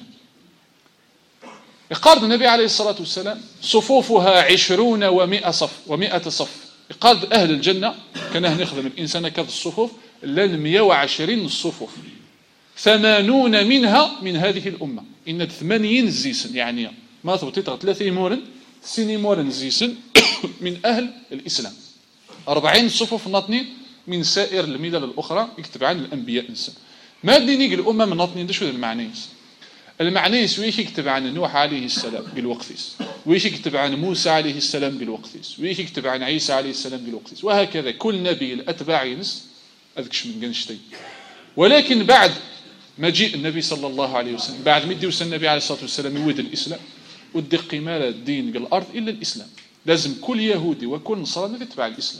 يقارد النبي عليه الصلاة والسلام صفوفها عشرون ومئة صف ومئة صف يقارد أهل الجنة كان نخدم الإنسان كذا الصفوف لن مئة وعشرين الصفوف ثمانون منها من هذه الأمة إن ثمانين زيسن يعني ما ثبتت ثلاثين مورن سيني مورن زيسن من أهل الإسلام أربعين صفوف نطني من سائر الملل الأخرى يكتب عن الأنبياء إنسان ما دينيك الأمة من نطني ده شو المعنيس المعنيس ويش يكتب عن نوح عليه السلام بالوقتيس ويش يكتب عن موسى عليه السلام بالوقتيس ويش يكتب عن عيسى عليه السلام بالوقتيس وهكذا كل نبي الأتباع ينس أذكش من جنشتي ولكن بعد مجيء النبي صلى الله عليه وسلم بعد مدي وسن النبي عليه الصلاة والسلام يود الإسلام ودق مال الدين بالأرض إلا الإسلام لازم كل يهودي وكل نصراني يتبع الإسلام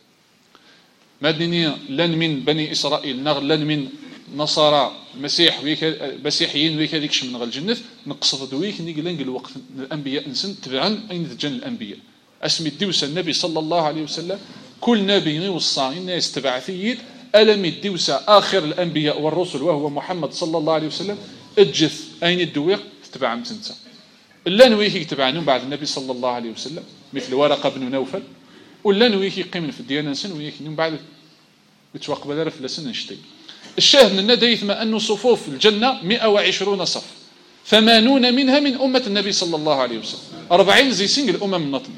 ما دينيا لن من بني إسرائيل نغ لن من نصارى مسيح ويك مسيحيين ويك هذيكش من غير الجنة نقصد دويك نيجي لنقل الوقت الأنبياء نسن تبعا أين تجن الأنبياء اسمي الدوسة النبي صلى الله عليه وسلم كل نبي يوصى الناس تبع ثيد ألم الدوسة آخر الأنبياء والرسل وهو محمد صلى الله عليه وسلم اجث أين الدويق تبع متنسى إلا نويك تبعنهم بعد النبي صلى الله عليه وسلم مثل ورقة بن نوفل ولا نويك يقيم في الديانة سن ويك نوم بعد بتوقب ذلك في لسن نشتي الشاهد من الندى ما أن صفوف الجنة مئة وعشرون صف ثمانون منها من أمة النبي صلى الله عليه وسلم أربعين زي سنج الأمة من نطن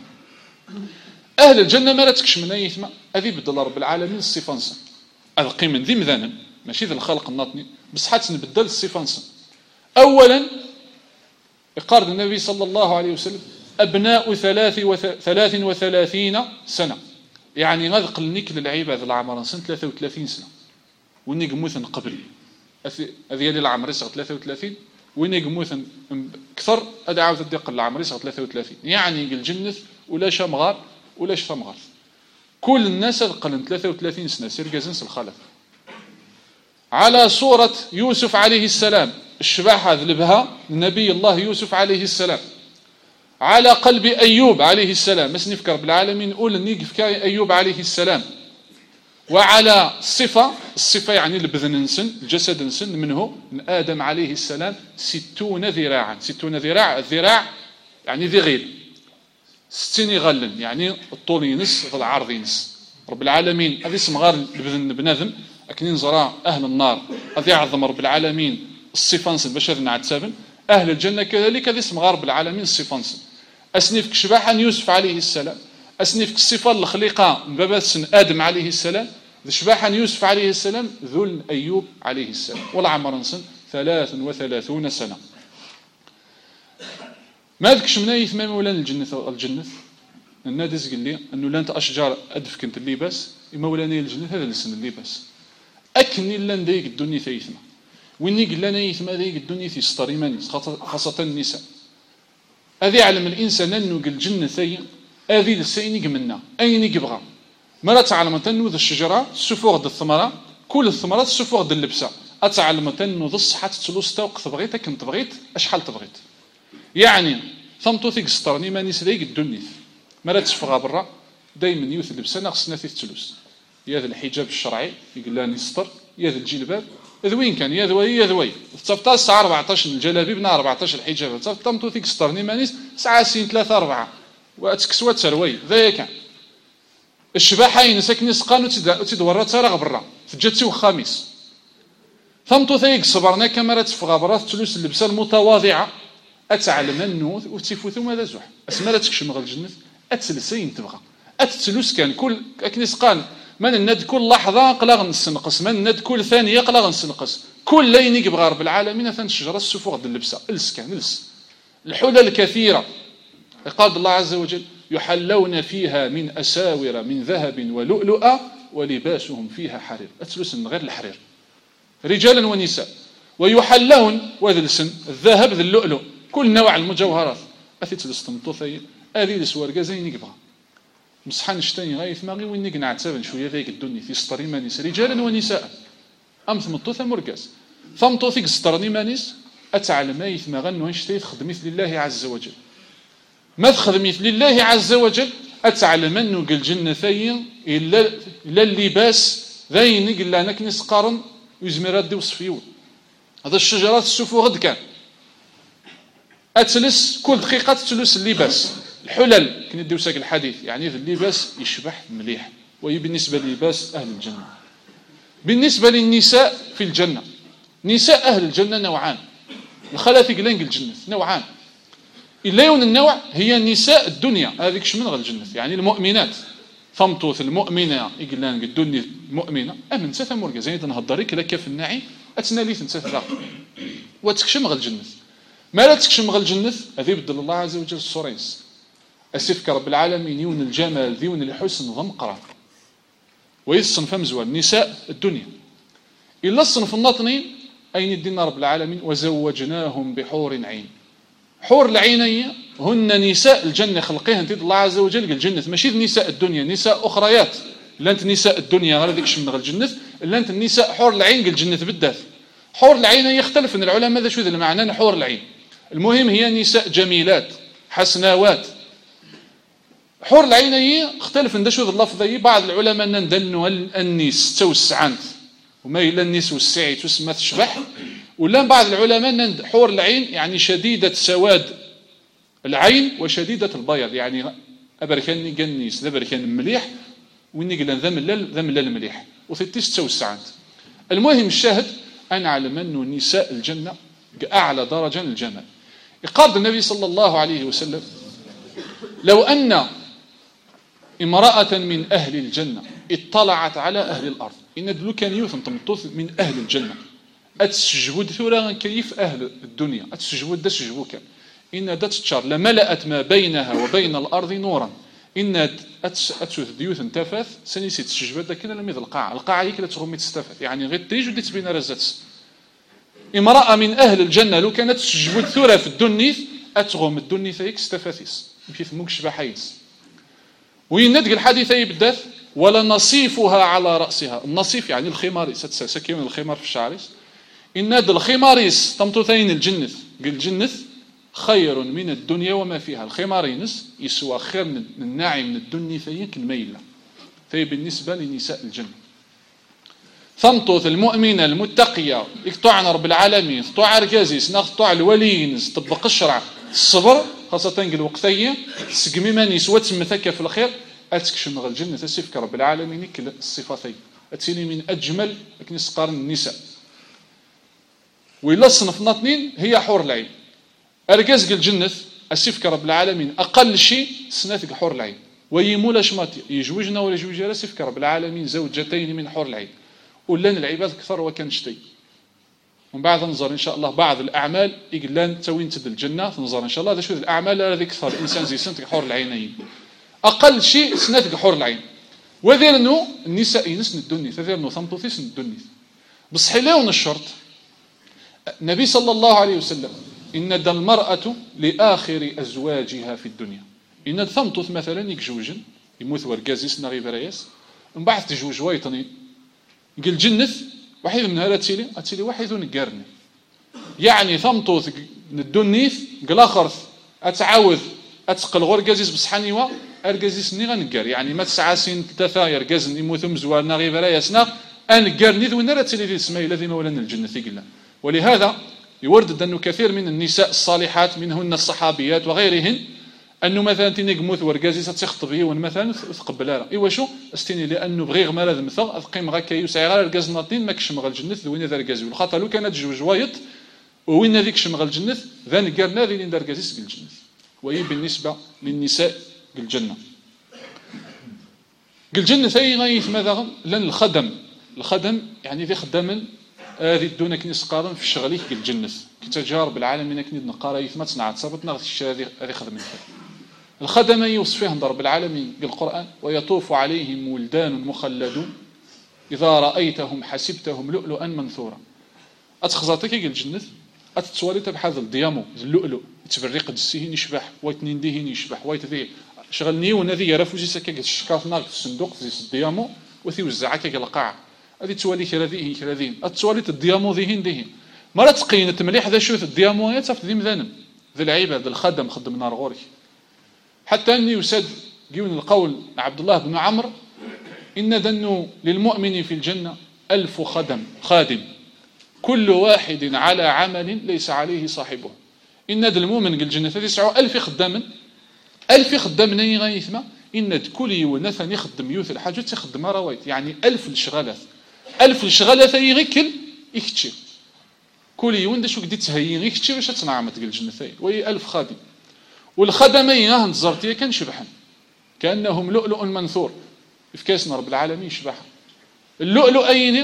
أهل الجنة ما لا تكش من أي ثم أذي بدل رب العالمين الصفانسا أذقي من ذي مذانا ماشي ذي الخلق النطني بس حتى نبدل الصفانسا أولا يقارد النبي صلى الله عليه وسلم أبناء ثلاث, وث... ثلاث وثلاثين سنة يعني غذق النيك للعيبة ذي العمر سنة ثلاثة وثلاثين سنة ونيق موثن قبل هذه اللي العمر يصغر ثلاثة وثلاثين ونيق موثن كثر أدعاوة الدق العمر يصغر ثلاثة وثلاثين يعني الجنة ولا شمغار ولا شفمغار كل الناس قلن ثلاثة وثلاثين سنة سير جازنس الخلف على صورة يوسف عليه السلام، الشباحة ذلبها نبي الله يوسف عليه السلام، على قلب أيوب عليه السلام، مس نفكر بالعالمين نقول نيقف كاي أيوب عليه السلام، وعلى الصفة الصفة يعني البذن نسن الجسد نسن منه من آدم عليه السلام ستون ذراعا. ستون ذراع، الذراع يعني ذغيل، ستين يغلن يعني الطول ينس العرض ينس. رب العالمين هذه اسم غار البذن بنادم أكنين زراء أهل النار هذه يعظم رب العالمين الصفة نسن باش هذا نعتسابن. أهل الجنة كذلك هذه اسم غار رب العالمين الصفة نسن. أسنفك شباحا يوسف عليه السلام، أسنفك الصفة الخليقة من باب سن آدم عليه السلام، شباحا يوسف عليه السلام ذل أيوب عليه السلام، والعمر نسن ثلاث وثلاثون سنة. ما ذكش من أي ثمان مولانا الجنة الجنة النادس قال لي أنه لا أنت أشجار أدفك أنت اللباس مولانا الجنة هذا لسن اللباس أكني لن دايق الدنيا ثيثمة وإني قل لنا يثمة دايق الدنيا في ستريمانيس خاصة النساء. هذا يعلم الإنسان أنه قل الجنة ثي هذه لسيني منا أين يبغى ما تعلم تنو ذا الشجرة السفوغ ذا الثمرة كل الثمرات السفوغ ذا اللبسة أتعلم تنو ذا الصحة تلوستا وقت بغيت كم تبغيت أشحال تبغيت يعني ثمتو ثيك سترني ما نسريق الدنيا ما لا تشفغها برا دايما يوث اللبسة ناقصنا في التلوس يا ذا الحجاب الشرعي يقول لها نستر يا ذا الجلباب إذ وين كان يا ذوي يا ذوي تصفتا الساعة أربعطاش الجلابيب نا أربعطاش الحجاب تصفتا ثمتو ثيك سترني ما نس ساعة سين ثلاثة أربعة وأتكسوات سروي ذا كان الشباحين ساكنين سقان وتدورات سارغ برا فجاتي وخامس ثمتو ثيق صبرنا كاميرا تفغى برا تلوس اللبسه المتواضعه اتعلم النوث وتفوثو ماذا زوح اسما لا تكشم غير الجنة اتسلسين تبغى اتتلوس كان كل اكني سقان من الند كل لحظه قلا غنسنقص من الند كل ثانيه قلا غنسنقص كل لين يبغى رب العالمين ثان الشجره السفوغ د اللبسه الس كان الس الحلل الكثيره قال الله عز وجل يحلون فيها من أساور من ذهب ولؤلؤا ولباسهم فيها حرير أتلوس من غير الحرير رجالا ونساء ويحلون وهذا السن الذهب ذا اللؤلؤ كل نوع المجوهرات أثيتلوس تمطوثي هذه السوارقة زي نقبها مسحان اشتاني غايث ماغي وين نقنع تسابن شوية ذيك الدنيا في سطري مانيس رجالا ونساء أم ثمطوثة مرقاس ثمطوثيك سطرني مانيس أتعلم أيث ماغن وانشتيث خدميث لله عز وجل ما تخدميت لله عز وجل أتعلم أنه قل جنة ثين إلا, إلا اللباس ذين إلا أنك نسقارن ويزميرات دي وصفيون هذا الشجرات السفو غد كان أتلس كل دقيقة تلس اللباس الحلل كنا نديو ساق الحديث يعني اللباس يشبح مليح وهي بالنسبة للباس أهل الجنة. بالنسبة للنساء في الجنة نساء أهل الجنة نوعان الخلاثي قلان الجنة نوعان إلا يون النوع هي نساء الدنيا هذيك شمن الجنة يعني المؤمنات فمطوث المؤمنة يقلان الدنيا المؤمنة أمن سثا مرقى زيدا نهضريك لك في النعي أتنالي تنسث وتكشم غل الجنة ما لا تكشم غل الجنة هذي بدل الله عز وجل الصوريس أسفك رب العالمين يون الجمال ذيون الحسن ضمقرة ويصنف مزوال نساء الدنيا إلا الصنف النطني أين الدين رب العالمين وزوجناهم بحور عين. حور العينية هن نساء الجنة خلقيهن تيد الله عز وجل قال الجنة ماشي نساء الدنيا نساء أخريات لا أنت نساء الدنيا غير ذيك شمن غير الجنة لا أنت النساء حور العين قال الجنة بالذات. حور العين يختلف من العلماء ماذا شو ذا المعنى حور العين المهم هي نساء جميلات حسناوات. حور العين اختلف من شو ذا اللفظ بعض العلماء ندنوا النيس توسعانت وما إلا النيس والسعي تسمى تشبح ولا بعض العلماء حور العين يعني شديدة سواد العين وشديدة البياض يعني أبركان قنيس ذا بركان مليح وإني قلنا ذا ملال ذا ملال مليح وثتيس توسعانت. المهم الشاهد أنا أعلم أنه نساء الجنة أعلى درجة الجمال. قال النبي صلى الله عليه وسلم لو أن امرأة من أهل الجنة اطلعت على أهل الأرض إن دلو كان يوثن تمطوث من أهل الجنة أتسجبود ثورا كيف أهل الدنيا أتسجبود دا سجبو كان إن دا تتشار لملأت ما بينها وبين الأرض نورا إن أتسوث ديوثن تفاث سنسي تسجبود دا كنا لميذ القاعة القاعة هيك لا تغمي تستفاث يعني غير تريج ودي تبين رزات امرأة من أهل الجنة لو كانت تسجبود ثورا في الدنيث أتغم الدنيث هيك استفاثيس في ثموك شبحيس وين ندق الحديث أي بالذات ولنصيفها على رأسها. النصيف يعني الخماريس، سكيون الخمار في الشعريس. إن هذا الخماريس تمطوثين الجنث الجنث خير من الدنيا وما فيها. الخمارينس يسوى خير من الناعم من الدنيا فيك الميلة في بالنسبة لنساء الجنة. ثمطوث المؤمنة المتقية يقطع رب العالمين قطع ركازيس نقطع الوليين طبق الشرع الصبر خاصة الوقتية سقمي من يسوى تمثك في الخير أتكشم غل الجنة تسيفك رب العالمين كل الصفتين أتسيني من أجمل أكنس قارن النساء. وإلا الصنف ناطنين هي حور العين. أركز الجنة أسيفك رب العالمين أقل شيء سنتك حور العين ويمولا شمات يجوجنا ولا يجوج سيفك رب العالمين زوجتين من حور العين. ولان العباد كثر وكان شتي. ومن بعد ننظر ان شاء الله بعض الاعمال يقلان توين تد الجنه ننظر ان شاء الله هذا شو الاعمال الذي كثر الانسان زي سنتك حور العينين اقل شيء سنتك حور العين. وذير انه النساء ينسن الدنيا ذير انه ثمطو سن الدنيا بصح لون الشرط. النبي صلى الله عليه وسلم ان دا المراه لاخر ازواجها في الدنيا. ان ثمطو مثلا يكجوجن يموت وركازيس نغي برايس من بعد تجوج وايطني قل جنث واحد من هذا تيلي اتيلي واحد نقرني يعني ثمطوث ندونيث قل اخر اتعاوذ اتقل غرقازيس بصحانيوا ارقازيس ني غنقر يعني ما تسعاسين ثلاثه يرقازن يموتوا مزوارنا غير برايسنا انقرني ذو نرى تيلي ذي اسماء الذي مولانا الجنث قلنا. ولهذا يورد انه كثير من النساء الصالحات منهن الصحابيات وغيرهن انه مثلا تيني قموت ورقازي تخطبيه مثلا تقبلها ايوا شو استني لانه بغي غمال هذا مثل قيم غاكا يسعي غير الرقاز ناطين ما كشم غا الجنث وين هذا الرقاز والخاطر لو كانت جوج وايط وين هذيك شم غا الجنث ذا نقرنا ذي ندار رقازيس الجنث. وهي بالنسبه للنساء الجنه الجنه ثاني غايث ماذا لان الخدم الخدم يعني ذي خدما هذه الدنيا كني سقارن في شغليك الجنث كتجارب العالمين كني نقارا ما تصنع تصابتنا هذه هذه خدمه الخدمة يوصفهم رب العالمين بالقرآن ويطوف عليهم ولدان مخلدون إذا رأيتهم حسبتهم لؤلؤا منثورا. أتخزاتك الجنة أتتواليت بحاذ الديامو اللؤلؤ يتبرق السيهين يشبح ويتنين ديهين يشبح ويتذي شغلني ونذي يرفوزي سكاك الشكاف نار في الصندوق في الديامو وثي وزعك القاع هذه توالي كراذيه كراذين أتتواليت الديامو ذيهين ديهين مرة تقين تمليح ذا شوث الديامو يتفت ذي مذنب ذي العيبة ذي الخدم خدم نار غوري. حتى أني يسد جيون القول عبد الله بن عمرو إن ذنو للمؤمن في الجنة ألف خدم خادم كل واحد على عمل ليس عليه صاحبه. إن ذا المؤمن قل الجنة تسعة ألف خدام ألف خدام ني غيثما إن كل يونثا يخدم يوث الحاجة تخدم روايت يعني ألف الشغالات ألف الشغالات يغكل يكتشف كل يوم دا شو قديت تهيين يكتشف باش تصنع ما تقل الجنة وهي ألف خادم. والخدمين هنتزرتيه كان شبحا كأنهم لؤلؤ منثور في كاسنا رب العالمين شبحا. اللؤلؤين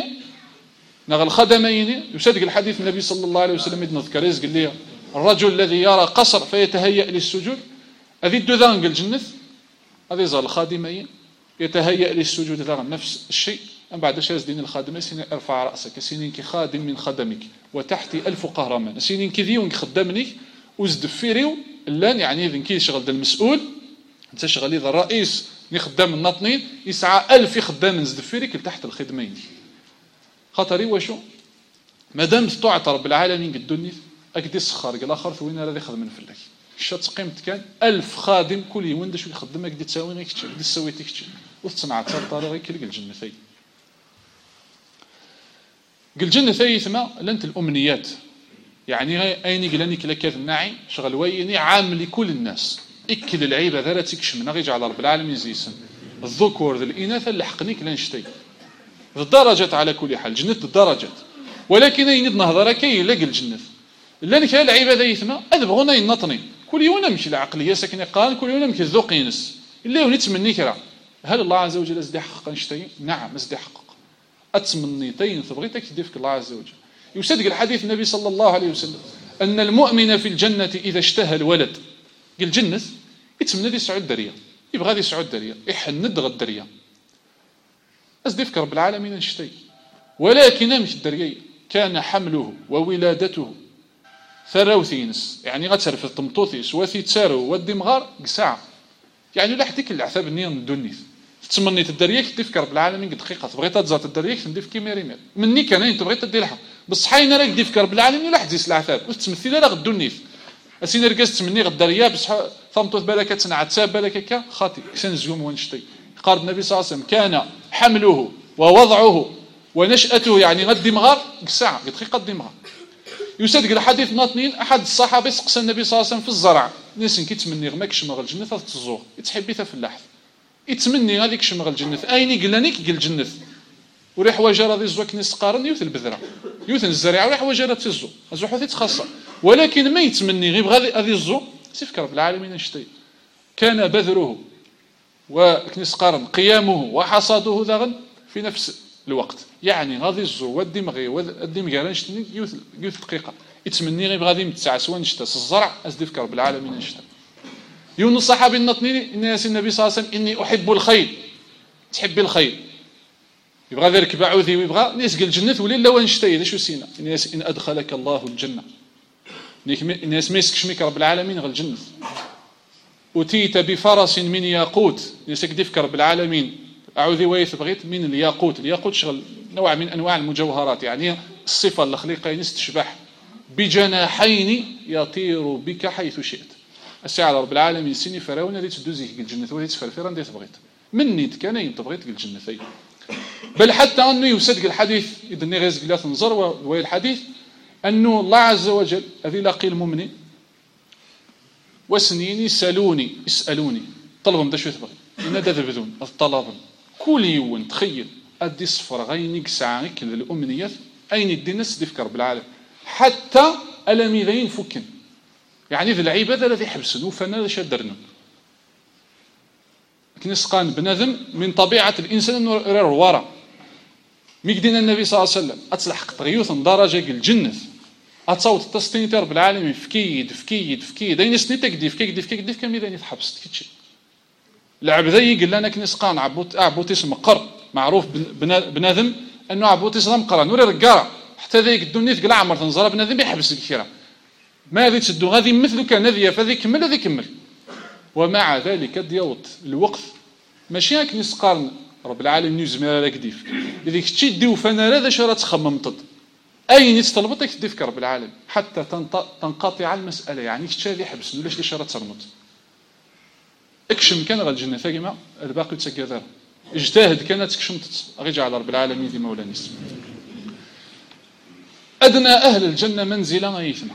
نغ الخدمين يصدق الحديث النبي صلى الله عليه وسلم يذكر رزق اللي الرجل الذي يرى قصر فيتهيأ للسجود هذه الدذان قال جنث هذه زال الخادمين يتهيأ للسجود ذا نفس الشيء. أم بعد شاز دين الخادمين سين ارفع رأسك سينين كخادم من خدمك وتحتي ألف قهرمان سينين كذيون خدمني وزدفيريو اللان يعني إذن كي شغل دا المسؤول انت شغل إذا الرئيس يخدم الناطنين يسعى ألف يخدم نزدفيري كل تحت الخدمين خاطري وشو مادام تعطى رب العالمين الدنيا أكدي سخار قال آخر ثوين هذا يخدم في الله الشات قيمت كان ألف خادم كل يوم داش يخدم أكدي تساوي ما يكتشف أكدي تسوي تكتشف وتصنع تطاري غير كل الجنة ثي قل الجنة ثي ثم لنت الأمنيات يعني أيني قلني كلا كذا الناعي شغل ويني عام لكل الناس اكل العيبة ذا لا تكشم نغيج على رب العالمين زيسن الذكور ذا الإناث اللي حقني كلا نشتي الدرجات على كل حال جنة الدرجات ولكن أين نهضر كي يلاقي الجنة لأن كلا العيبة ذا يثما أذبغونا ينطني كل يوم نمشي العقلية ساكن قال كل يوم نمشي الذوق ينس اللي هو نتمني كرا هل الله عز وجل ازدي حقا نشتي نعم ازدي حقق أتمني تين تبغيتك تدفك الله عز وجل. يصدق الحديث النبي صلى الله عليه وسلم أن المؤمن في الجنة إذا اشتهى الولد قال جنة يتمنى ذي سعود دريا يبغى ذي سعود دريا يحند غد دريا أزدفك رب العالمين نشتي ولكن مش الدريا كان حمله وولادته ثروثينس يعني غتسر في الطمطوثيس وثي تسارو ودي مغار قساعة يعني لا حديك العثاب النير الدنيث تمنيت الدريك تدي في رب العالمين دقيقه بغيت تزات الدريك تندي في كيميريمير مني كان انت بغيت تديرها بصح حين راك دي في رب العالمين ولا حديث العذاب وتمثل لا غدو النيف اسينا ركزت مني غداريا بصح ثمطت بالك تنعتاب بالك هكا خاطي كان زوم ونشتي قال النبي صلى الله عليه وسلم كان حمله ووضعه ونشأته يعني غد مغار ساعه دقيقه دمغار يصدق الحديث ناطنين احد الصحابه سقسى النبي صلى الله عليه وسلم في الزرع ناس كيتمني غماك شمغ الجنه تزور يتحبيتها في اللحظ يتمني هذيك شمغ الجنه ايني قلانيك قل الجنه وريح وجرى ذي الزوك نس قارن يوث البذره يوث الزريعه وريح وجرى تزو ازو حثيت خاصه ولكن ما يتمني غير غادي هذه الزو سيفك رب العالمين نشتي كان بذره وكنس قارن قيامه وحصاده ذغن في نفس الوقت يعني غادي الزو والدمغي والدمغي نشتي يوث يوث دقيقه يتمني غير غادي متسع سوا نشتا الزرع ازدفك رب العالمين نشتا يونس الصحابي النطني الناس النبي صلى الله عليه وسلم اني احب الخير تحبي الخير يبغى ذلك بعوذي ويبغى نسقل الجنة ولا لا ونشتي شو سينا الناس ان ادخلك الله الجنه الناس ما يسكش ميك رب العالمين غير الجنه اتيت بفرس من ياقوت الناس كديفك رب العالمين اعوذي ويث بغيت من الياقوت الياقوت شغل نوع من انواع المجوهرات يعني الصفه الخليقه تشبح بجناحين يطير بك حيث شئت الساعه رب العالمين سيني فرعون اللي تدوزي الجنه وهي تفرفر ندير بغيت مني كان ينتبغيت الجنه ثي بل حتى انه يصدق الحديث اذا نغيز بلا تنظر وهو الحديث انه الله عز وجل الذي لاقي المؤمن وسنين يسالوني يسالوني طلبهم دا شو تبغي ان دا ذبذون الطلب كل يوم تخيل ادي صفر غينك ساعه كذا الامنيات اين الدنس ديفك رب العالم حتى الاميذين فكن يعني ذي العباده الذي حبسنوا فانا شدرنا كنسقان بنادم من طبيعه الانسان انه يرى الورى ميقدينا النبي صلى الله عليه وسلم اتلحق طريوث درجه الجنه اتصوت التسطين رب العالمين فكيد فكيد فكيد اين سنيتك دي فكيد فكيد دي كم اذا يتحبس كيتشي العبدي قال لنا كنسقان عبوت عبوت اسم قر معروف بنادم انه عبوت اسم قر نوري رقاره حتى ذيك الدنيا تقلع عمر تنظر بنادم يحبس الكيره ما غادي تسدو غادي مثلو كان نذيه فذي كمل هذي كمل ومع ذلك ديوط الوقت ماشي هاك نسقارن رب العالمين يزمر لك ديف اذا كنتي ديو فانا هذا شرا تخمم طد اين تطلبتك تديفك رب العالمين حتى تنقطع المساله يعني كنتي هذه حبس ولاش لي شرا ترمط اكشم كان غا الجنه ثاقمه الباقي تسكذر اجتهد كانت كشمت غيجي على رب العالمين دي مولانا ادنى اهل الجنه منزلا يثنى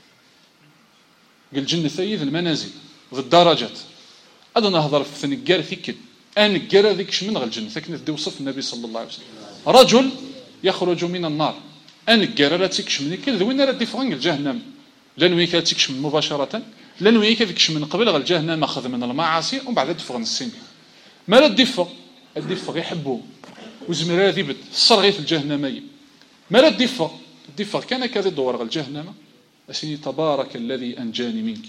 قال الجنه ثيث المنازل ذي الدرجات هذا نهضر في ثنقار ثيكل ان قرا ذيك شمن غا الجنه ثكن دي وصف النبي صلى الله عليه وسلم رجل يخرج من النار ان قرا لا تكش من كل وين راه ديفرون الجهنم لان ويك تكش من مباشره لان ويك ذيك من قبل غا الجهنم اخذ من المعاصي ومن بعد دفغن السن ما لا ديفر الديفر يحبوا وزمرا ذيبت الصرغي في الجهنميه ما لا ديفر الديفر كان كذا دور غا الجهنم اسيني تبارك الذي انجاني منك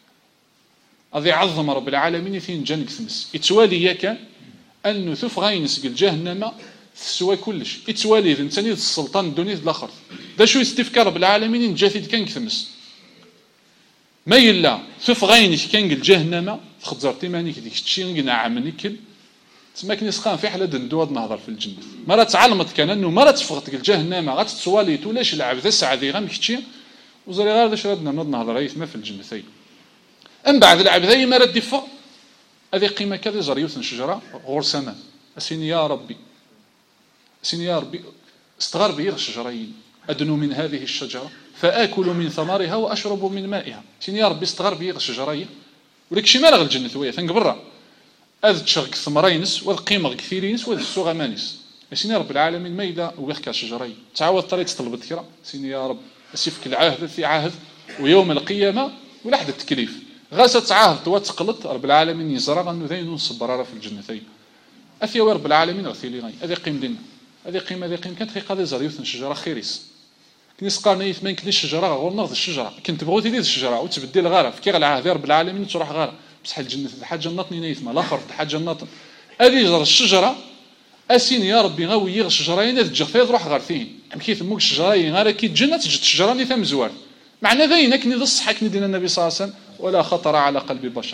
هذا عظم رب العالمين فين جانك ثمس يتوالي ياك انه ثف غينسق الجهنم تسوى كلش يتوالي ذن ثاني السلطان الدنيا الاخر دا شو يستفكر رب العالمين جاثي كان ثمس ما يلا ثف غينك كان الجهنم خزرتي مانيك ديك الشيء نعم نكل تسمى نسخان في حاله دندواد نهضر في الجنه مرة تعلمت كان انه مرة تفغت الجهنم غتسوالي تولاش العبد سعدي غمكتشي وزري غير ذا شردنا نض نهضر ما في الجنه ثي أم بعد العبد ذي ما رد يفق هذه قيمة كذا زريوث شجرة غور سماء أسيني يا ربي أسيني يا ربي استغار بي الشجرين أدنو من هذه الشجرة فآكل من ثمرها وأشرب من مائها أسيني يا ربي استغار بي الشجرين ولك شي مالغ الجنة ويا ثنقبرة هذا تشرق ثمرينس وهذا قيمة كثيرينس وهذا السوغ مانيس أسيني يا رب العالمين ما إذا ويحكى الشجرين تعاود طريق طلبت كرا أسيني يا رب أسيفك العهد في عهد ويوم القيامة ولحد التكليف غاست عاهد وتقلط رب العالمين يزرع انه ذين نصبر في الجنتين اثيا رب العالمين رثي لي غاي هذه قيم دينا هذه قيمه هذه قيم كانت في قضيه زريوث شجره خيريس كنيس قارني ما يمكنش الشجره غير ناخذ الشجره كنت بغيتي دير الشجره وتبدل غاره في كير العهد رب العالمين تروح غاره بصح الجنه حاجه جنطني نيثما الاخر حاجه جنط هذه زر الشجره اسين يا ربي غاوي الشجرين تجي تروح غير فيه كي ثموك الشجرين غير كي الجنه تجي الشجره اللي ثم زوار معنى ذينك ني الصحه كني دينا النبي صلى الله عليه وسلم ولا خطر على قلب بشر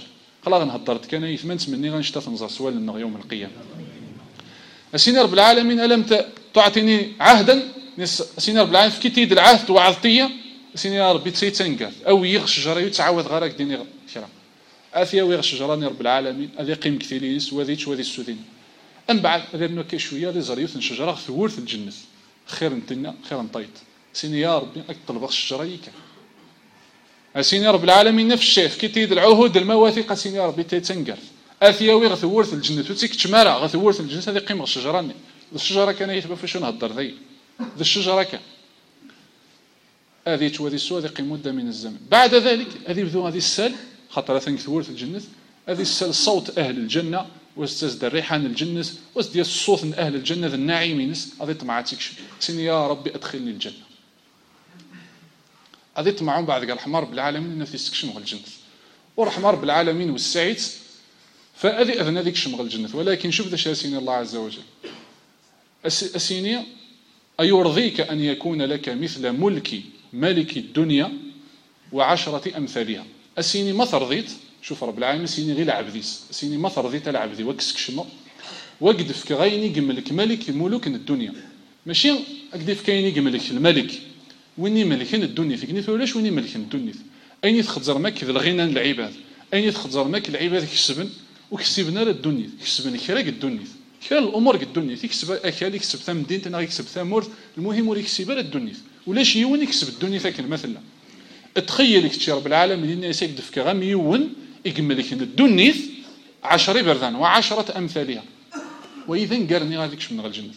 قلا غنهضرت كان يثمن تمني غنشتا نزار سؤال لنا يوم القيامه. اسيني رب العالمين الم تعطيني عهدا اسيني رب العالمين في كتيد العهد وعظتي اسيني يا ربي تيتنقال او يغ شجره يتعاود غير ديني شرا اثيا ويغ شجراني رب العالمين هذه قيم كثيرين وذيت وذي السودين ام بعد درنا كي شويه لي زريوت شجره ثور في الجنه خير نتنا خير نطيط سيني يا ربي اطلب الشجره يك اسيني رب العالمين نفس الشيء في كتيد العهود المواثيق اسيني يا ربي تيتنقال اثيا ويغ ثور في الجنه وتيك تشمارا غثور في الجنه هذه قيمه الشجراني الشجره كان يتبع فاش نهضر ذي ذي الشجره كان هذه توادي السوء هذه قيم مده من الزمن. بعد ذلك هذه بدو هذه السل خاطر ثور في الجنه هذه السل صوت اهل الجنه واستزد الريحان الجنه وازدي الصوت من اهل الجنه الناعمين هذه طمعتك سيني يا ربي ادخلني الجنه هذه طمعون بعد قال رحمه رب العالمين نفسي سكشم الجنه ورحمه رب العالمين والسعيد فهذه اذن هذيك شمغل الجنه. ولكن شوف ذا شاسيني الله عز وجل اسيني ايرضيك ان يكون لك مثل ملك ملك الدنيا وعشرة امثالها. اسيني ما ترضيت شوف رب العالمين سيني غير العبديس سيني ما ترضيت العبدي وكسك شما وقدف كغيني قملك ملك ملوك الدنيا ماشي اقدف كايني قملك الملك ويني ملك الدنيا فيكني فولاش ويني ملك الدنيا اين تخزر ماك الغنى العباد اين تخزر ماك العباد كسبن وكسبنا للدنيا كسبنا كراك الدنيا كان الامور الدنيا تكسب اكل يكسب ثم دين تنا يكسب ثمور المهم هو يكسب الدنيا ولاش يون يكسب الدنيا ثاك مثلا تخيل لك رب العالمين الناس يقدف كغام يون يقملك الدنيا عشرة بردان وعشرة امثالها واذا قرني غاديك من الجنه.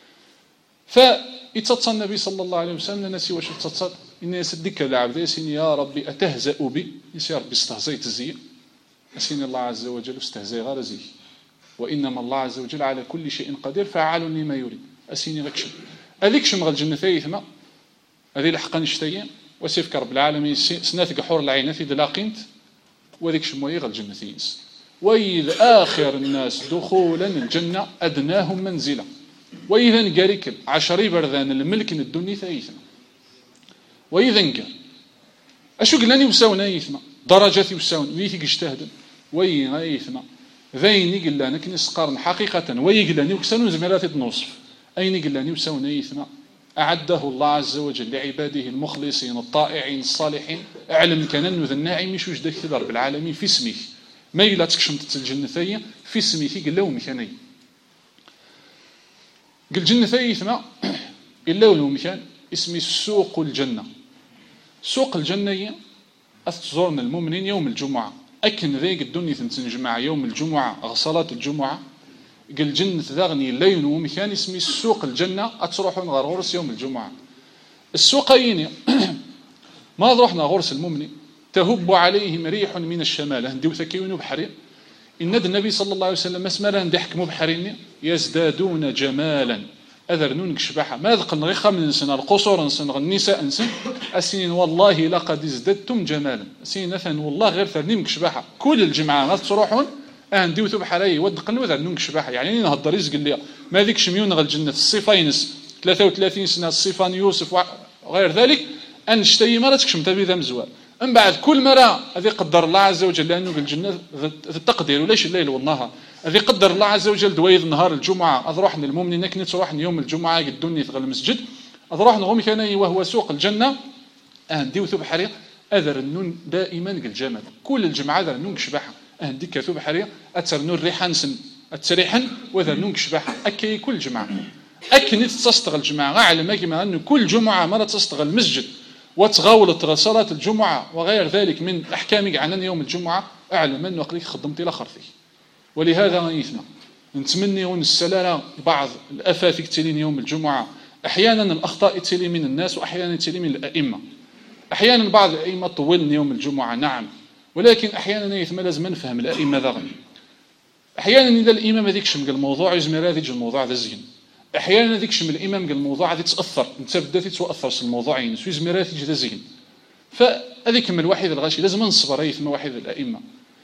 فيتصل النبي صلى الله عليه وسلم الناس واش تصل الناس ديك العبد يسين يا ربي اتهزأ بي يا ربي استهزيت زي اسين الله عز وجل استهزئ غير زي وانما الله عز وجل على كل شيء قدير فعال لما يريد اسيني غكشم هذيك شمغ الجنه ثيثما هذه الحق نشتي وسيفك رب العالمين سناثق حور العين في دلاقينت وذيك شمويه الجنه ثيس واذ اخر الناس دخولا الجنه ادناهم منزله واذا نقاريك عشري بردان الملك الدنيا ثيثما واذا نقار اشو قلاني وساونا يثما درجاتي وساون ويثيك اجتهد وي غيثما ذيني قلاني كنس قارن حقيقه وي قلاني وكسانو زميلاتي نوصف اين قلاني وساونا يثما أعده الله عز وجل لعباده المخلصين الطائعين الصالحين أعلم كان أنه ذا الناعم يش وجدك في رب العالمين في اسمه ما يلا تكشمت الجنة ثانية في اسمه قل له مكاني قل الجنة ثانية ثم إلا له مكان اسمي سوق الجنة. سوق الجنة أتزورنا المؤمنين يوم الجمعة أكن ذيك الدنيا تنجمع يوم الجمعة صلاة الجمعة قل جنة ذغني الليل ومكان اسمي السوق الجنة أتروحون غير غرس يوم الجمعة. السوق أين ما روحنا غرس المؤمن تهب عليهم ريح من الشمال هندي وثكيون بحرين إن النبي صلى الله عليه وسلم اسمه لهم يحكموا بحرين يزدادون جمالا أذرنون كشباحة ما ذقن غيخا من إنسان القصور إنسان النساء إنسان أسين والله لقد ازددتم جمالا أسين نثن والله غير ثرنين كشباحة كل الجمعة ما تروحون أهن ديوثو بحالي ودقن وذرنون كشباحة يعني نهضر يزق اللي ما ذيك شميون غل الجنة الصفاينس ثلاثة وثلاثين سنة الصفان يوسف وغير ذلك أنشتي مرة تكشم تبي ذا مزوال من بعد كل مرة هذه قدر الله عز وجل لأنه بالجنة التقدير وليش الليل والنهار هذه قدر الله عز وجل دويض نهار الجمعة أذروح للمؤمنين نكنت تروح يوم الجمعة الدنيا تغل المسجد أذروح نغم كان وهو سوق الجنة أهندي وثوب حريق أذر النون دائما الجمل كل الجمعة ذر النون كشباحة أهندي كثوب حريق أتر نون ريحان سن أتسريحا وذر النون كشباحة أكي كل جمعة أكنت تستغل الجمعة أعلم كما أنه كل جمعة مرة تستغل المسجد وتغاولت صلاة الجمعة وغير ذلك من أحكام عن يوم الجمعة أعلم أنه أقليك خدمت إلى خرفي. ولهذا غيثنا نتمنى ونسلال بعض الأفات يكتلين يوم الجمعة أحيانا الأخطاء يتلي من الناس وأحيانا يتلي من الأئمة. أحيانا بعض الأئمة طولن يوم الجمعة نعم ولكن أحيانا يثم لازم نفهم الأئمة ذا غني. أحيانا إذا الإمام هذيك شمق الموضوع يزمر هذيك الموضوع ذا زين أحيانا ذيك شم الإمام قال الموضوع هذه تأثر أنت بدأت تتأثر في الموضوعين سوي زميرات يجي زين فهذيك من الواحد الغاشي لازم نصبر يثم واحد الأئمة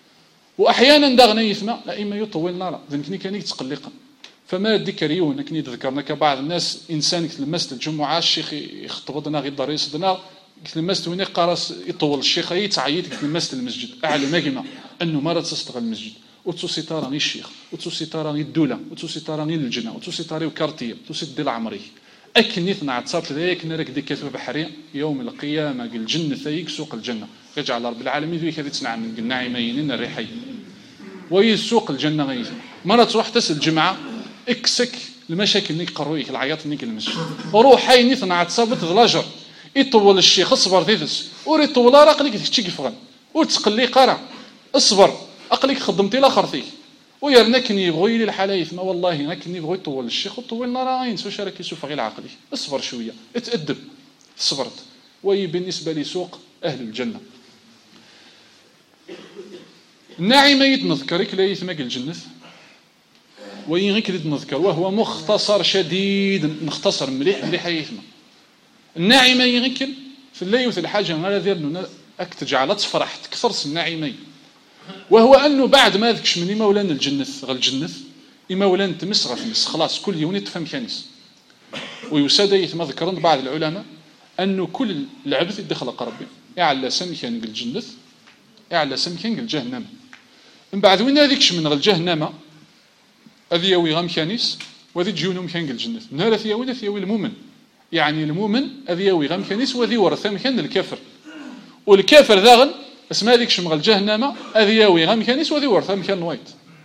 وأحيانا داغنا يثم الأئمة يطول نارا ذنكني كان يتقلقا فما ذكريون كني ذكرنا كبعض الناس إنسان لمست الجمعة الشيخ يخطبنا غير ضريس دنا كلمست وين قارس يطول الشيخ يتعيط كلمست المسجد اعلى ما كما انه ما تستغل المسجد وتسيطرني الشيخ وتسيطرني الدوله وتسيطرني اللجنه وتسيطرني وكارتيه وتسيطر العمري اكني ثنعت صابت ذاك نرك ديك كتب بحري يوم القيامه قال الجنه ثيك سوق الجنه يجعل رب العالمين ذيك هذه تنعم من الناعمين الريحي ويسوق الجنه غيث مره تروح تسال الجمعه اكسك المشاكل اللي قرويك العياط اللي المسجد روحي ني ثنعت صابت لاجر يطول الشيخ اصبر ثيثس وري طول راقلك تشي كفغن وتقلي قرا اصبر اقلك خدمتي لاخر فيك ويرنا كني يبغي لي الحلايث ما والله انا كني يبغي يطول الشيخ وطولنا راه ينسوا راك يشوف غير عقلي اصبر شويه اتادب صبرت وي بالنسبه لي سوق اهل الجنه الناعمه يتنذكر كلايث ما قال الجنه وي غير كليت نذكر وهو مختصر شديد نختصر مليح مليح حياتنا الناعمه يغكل في الليل وفي الحاجه غير ديال اك تجعل تفرح تكثر الناعمه وهو انه بعد ما ذكش من مولانا الجنه غير الجنه مولانا تمس غتمس خلاص كل يوم تفهم كانيس ويساد يتم ذكرن بعض العلماء انه كل العبث يدخل ربي يعلى سمكان قال الجنه يعلى سمكان قال جهنم من بعد وين هذيكش من غير جهنم هذه يوي غام كانيس وهذه تجيونهم كان قال الجنه نهار ثياوي ثياوي المؤمن يعني المؤمن هذه يوي غام كانيس وهذه ورث مكان الكافر والكافر ذاغن اسمها هذيك شمغل جهنم هذه يوي غام كانيس وهذه ورث مكان نويت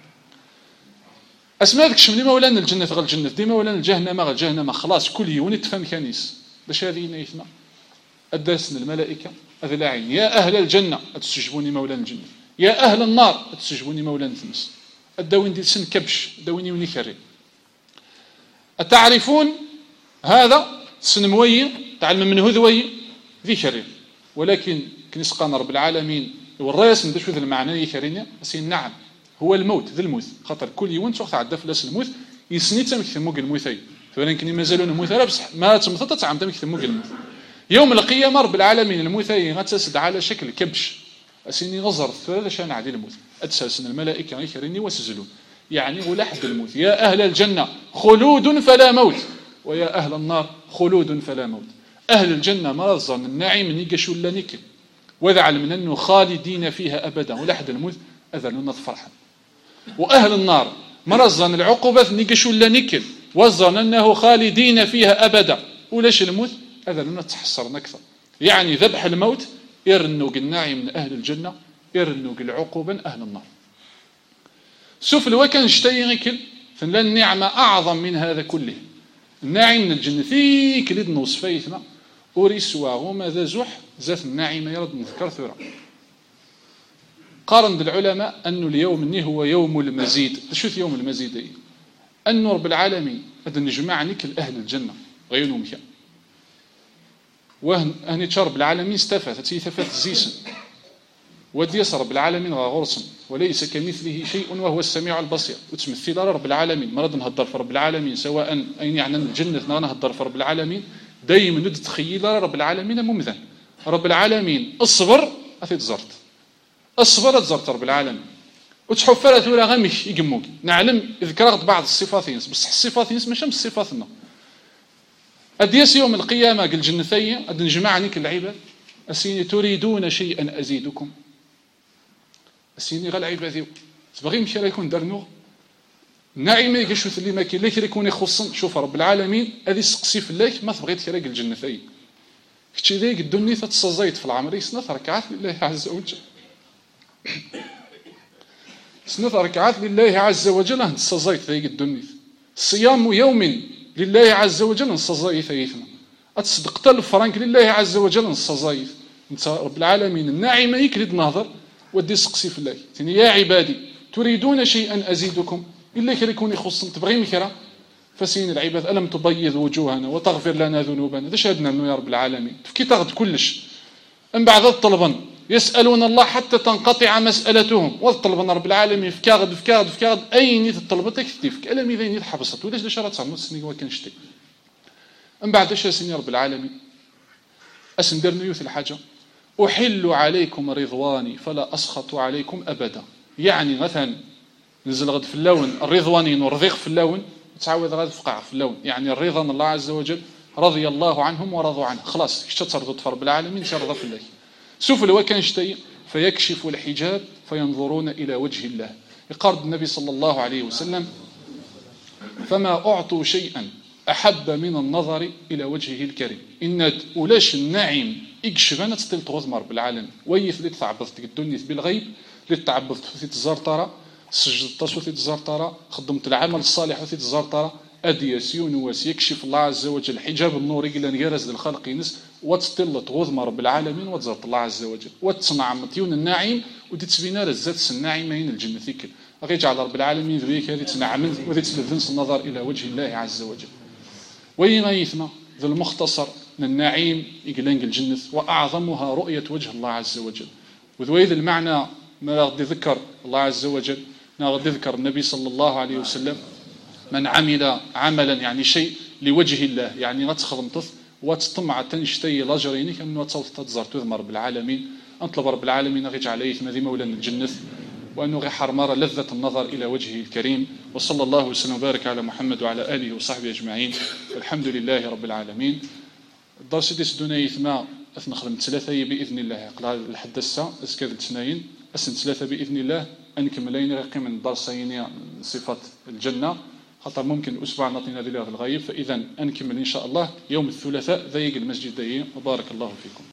اسمها هذيك شملي مولانا الجنه غير الجنه ديما مولانا الجهنم غير الجهنم خلاص كل يوم تفهم كانيس باش هذه نيتنا الدرسنا الملائكه هذا لاعين يا اهل الجنه تستجبوني مولانا الجنه يا اهل النار تستجبوني مولانا الثمس الداوين ديال سن كبش داويني ونكري أتعرفون هذا سن موي تعلم منه ذوي ذي كريم ولكن كنسقان رب العالمين والراس ندش ذا المعنى يكريني بس نعم هو الموت ذا الموت خاطر كل يوم تروح تعدى في لاس الموت يسني تمكثمو الموتي ولكن مازالون الموتى بصح ما تمثط تعم تمكثمو الموت يوم القيامه رب العالمين الموتى غتسد على شكل كبش اسيني غزر ثلاثه شان عادي الموت اتساسن الملائكه يكريني وسجلون يعني ولا حد الموت يا اهل الجنه خلود فلا موت ويا اهل النار خلود فلا موت اهل الجنه مرضى النعيم نيقشوا لا نيكل واذا علمنا انه خالدين فيها ابدا ولا حد الموت اذلنا فرحا واهل النار مرضى العقوبه نيقشوا لا نيكل وظن انه خالدين فيها ابدا ولاش الموت اذلنا تحسرنا اكثر يعني ذبح الموت يرنوق النعيم من اهل الجنه يرنوق العقوبه اهل النار سوف لو كان شتي غيكل فلا النعمه اعظم من هذا كله الناعم من الجنه فيك لد نوص فايتنا وريسوا وما ذا زح ذات الناعمه يرد نذكر ثرى قارن العلماء انه اليوم ني هو يوم المزيد شو يوم المزيد ايه انه رب العالمين هذا نجمع نيك اهل الجنه غيرهم كان وهني رب العالمين استفاد تيثفات زيسن ودي رب العالمين غورسن وليس كمثله شيء وهو السميع البصير وتمثل رب العالمين مرض نهضر في رب العالمين سواء اين يعني الجنه نهضر في رب العالمين دائما ند تخيل رب العالمين ممذن رب العالمين اصبر اتزرت اصبر اتزرت رب العالمين وتحفرت ولا غمش يقموك نعلم ذكرت بعض الصفات بصح الصفات ماشي من صفاتنا اديس يوم القيامه قال الجنتين اد نجمعني كالعباد اسيني تريدون شيئا ازيدكم اسيني غير العباد تبغي يمشي راه يكون درنو ناعمه يقشوث اللي ما كاين لا يكون يخصن شوف رب العالمين هذه سقسي في الله ما تبغيت كرا قال الجنتين كنتي ذيك الدنيا تتصزيت في العمر سنه ركعات لله عز وجل سنه ركعات لله عز وجل تصزيت ذيك الدنيا صيام يوم لله عز وجل نصزيف ثيثنا اتصدقت الفرنك لله عز وجل نصزيف انت رب العالمين الناعمه يكرد نهضر ودي سقسي في الله ثاني يا عبادي تريدون شيئا ازيدكم الا كان يكون يخص تبغي مكره فسين العباد الم تبيض وجوهنا وتغفر لنا ذنوبنا هذا شهدنا يا رب العالمين كي تاخذ كلش من بعد طلبا يسالون الله حتى تنقطع مسالتهم وطلبنا رب العالمين في كاغد في كاغد في كاغد اين طلبتك تفتيك الا ميدان حبست ولاش داش راه تصنت سني وكان شتي من بعد اش سني رب العالمين اسندر نيوث الحاجه احل عليكم رضواني فلا اسخط عليكم ابدا يعني مثلا نزل غد في اللون الرضواني نرضيق في اللون تعاود غاد فقع في اللون يعني الرضا من الله عز وجل رضي الله عنهم ورضوا عنه. خلاص كشتا ترضى رب العالمين ترضى في الله. سوف لو كان شتي فيكشف الحجاب فينظرون إلى وجه الله. يقارب النبي صلى الله عليه وسلم فما أعطوا شيئا أحب من النظر إلى وجهه الكريم. إن ولاش النعيم إكشفنا تستيل تغضم رب العالمين ويث لي تعبضت الدنيا بالغيب لي تعبضت في الزرطرة سجدت في الزرطرة خدمت العمل الصالح في الزرطرة أديس يونس يكشف الله عز وجل حجاب النور إلى نجرز للخلق ينس وتستيل تغضم رب العالمين وتزرط الله عز وجل وتصنع مطيون النعيم ودي تسبينا الزات النعيم من الجنة ذيك غيجعل رب العالمين ذيك هذه تنعمل وذي تلذنس النظر إلى وجه الله عز وجل. وين يثنى ذا المختصر من النعيم يقلنق الجنة وأعظمها رؤية وجه الله عز وجل. وذويذ المعنى ما غادي ذكر الله عز وجل ما غادي ذكر النبي صلى الله عليه وسلم من عمل عملا يعني شيء لوجه الله يعني غتخدم طف وتطمع تنشتي لاجرينك انه تصوت تزار تذمر رب العالمين انطلب رب العالمين غيج عليه ثم مولانا الجنة وانه غي حرمر لذة النظر الى وجهه الكريم. وصلى الله وسلم وبارك على محمد وعلى اله وصحبه اجمعين والحمد لله رب العالمين. الدرس ديس دوني يثما نخدم ثلاثه باذن الله قبل لحد الساعه اسكاد الاثنين اسن ثلاثه باذن الله انكملين غير من درسين صفات الجنه خاطر ممكن اسبوع نعطينا ذي في الغيب. فاذا انكمل ان شاء الله يوم الثلاثاء ذيق المسجد دي وبارك الله فيكم.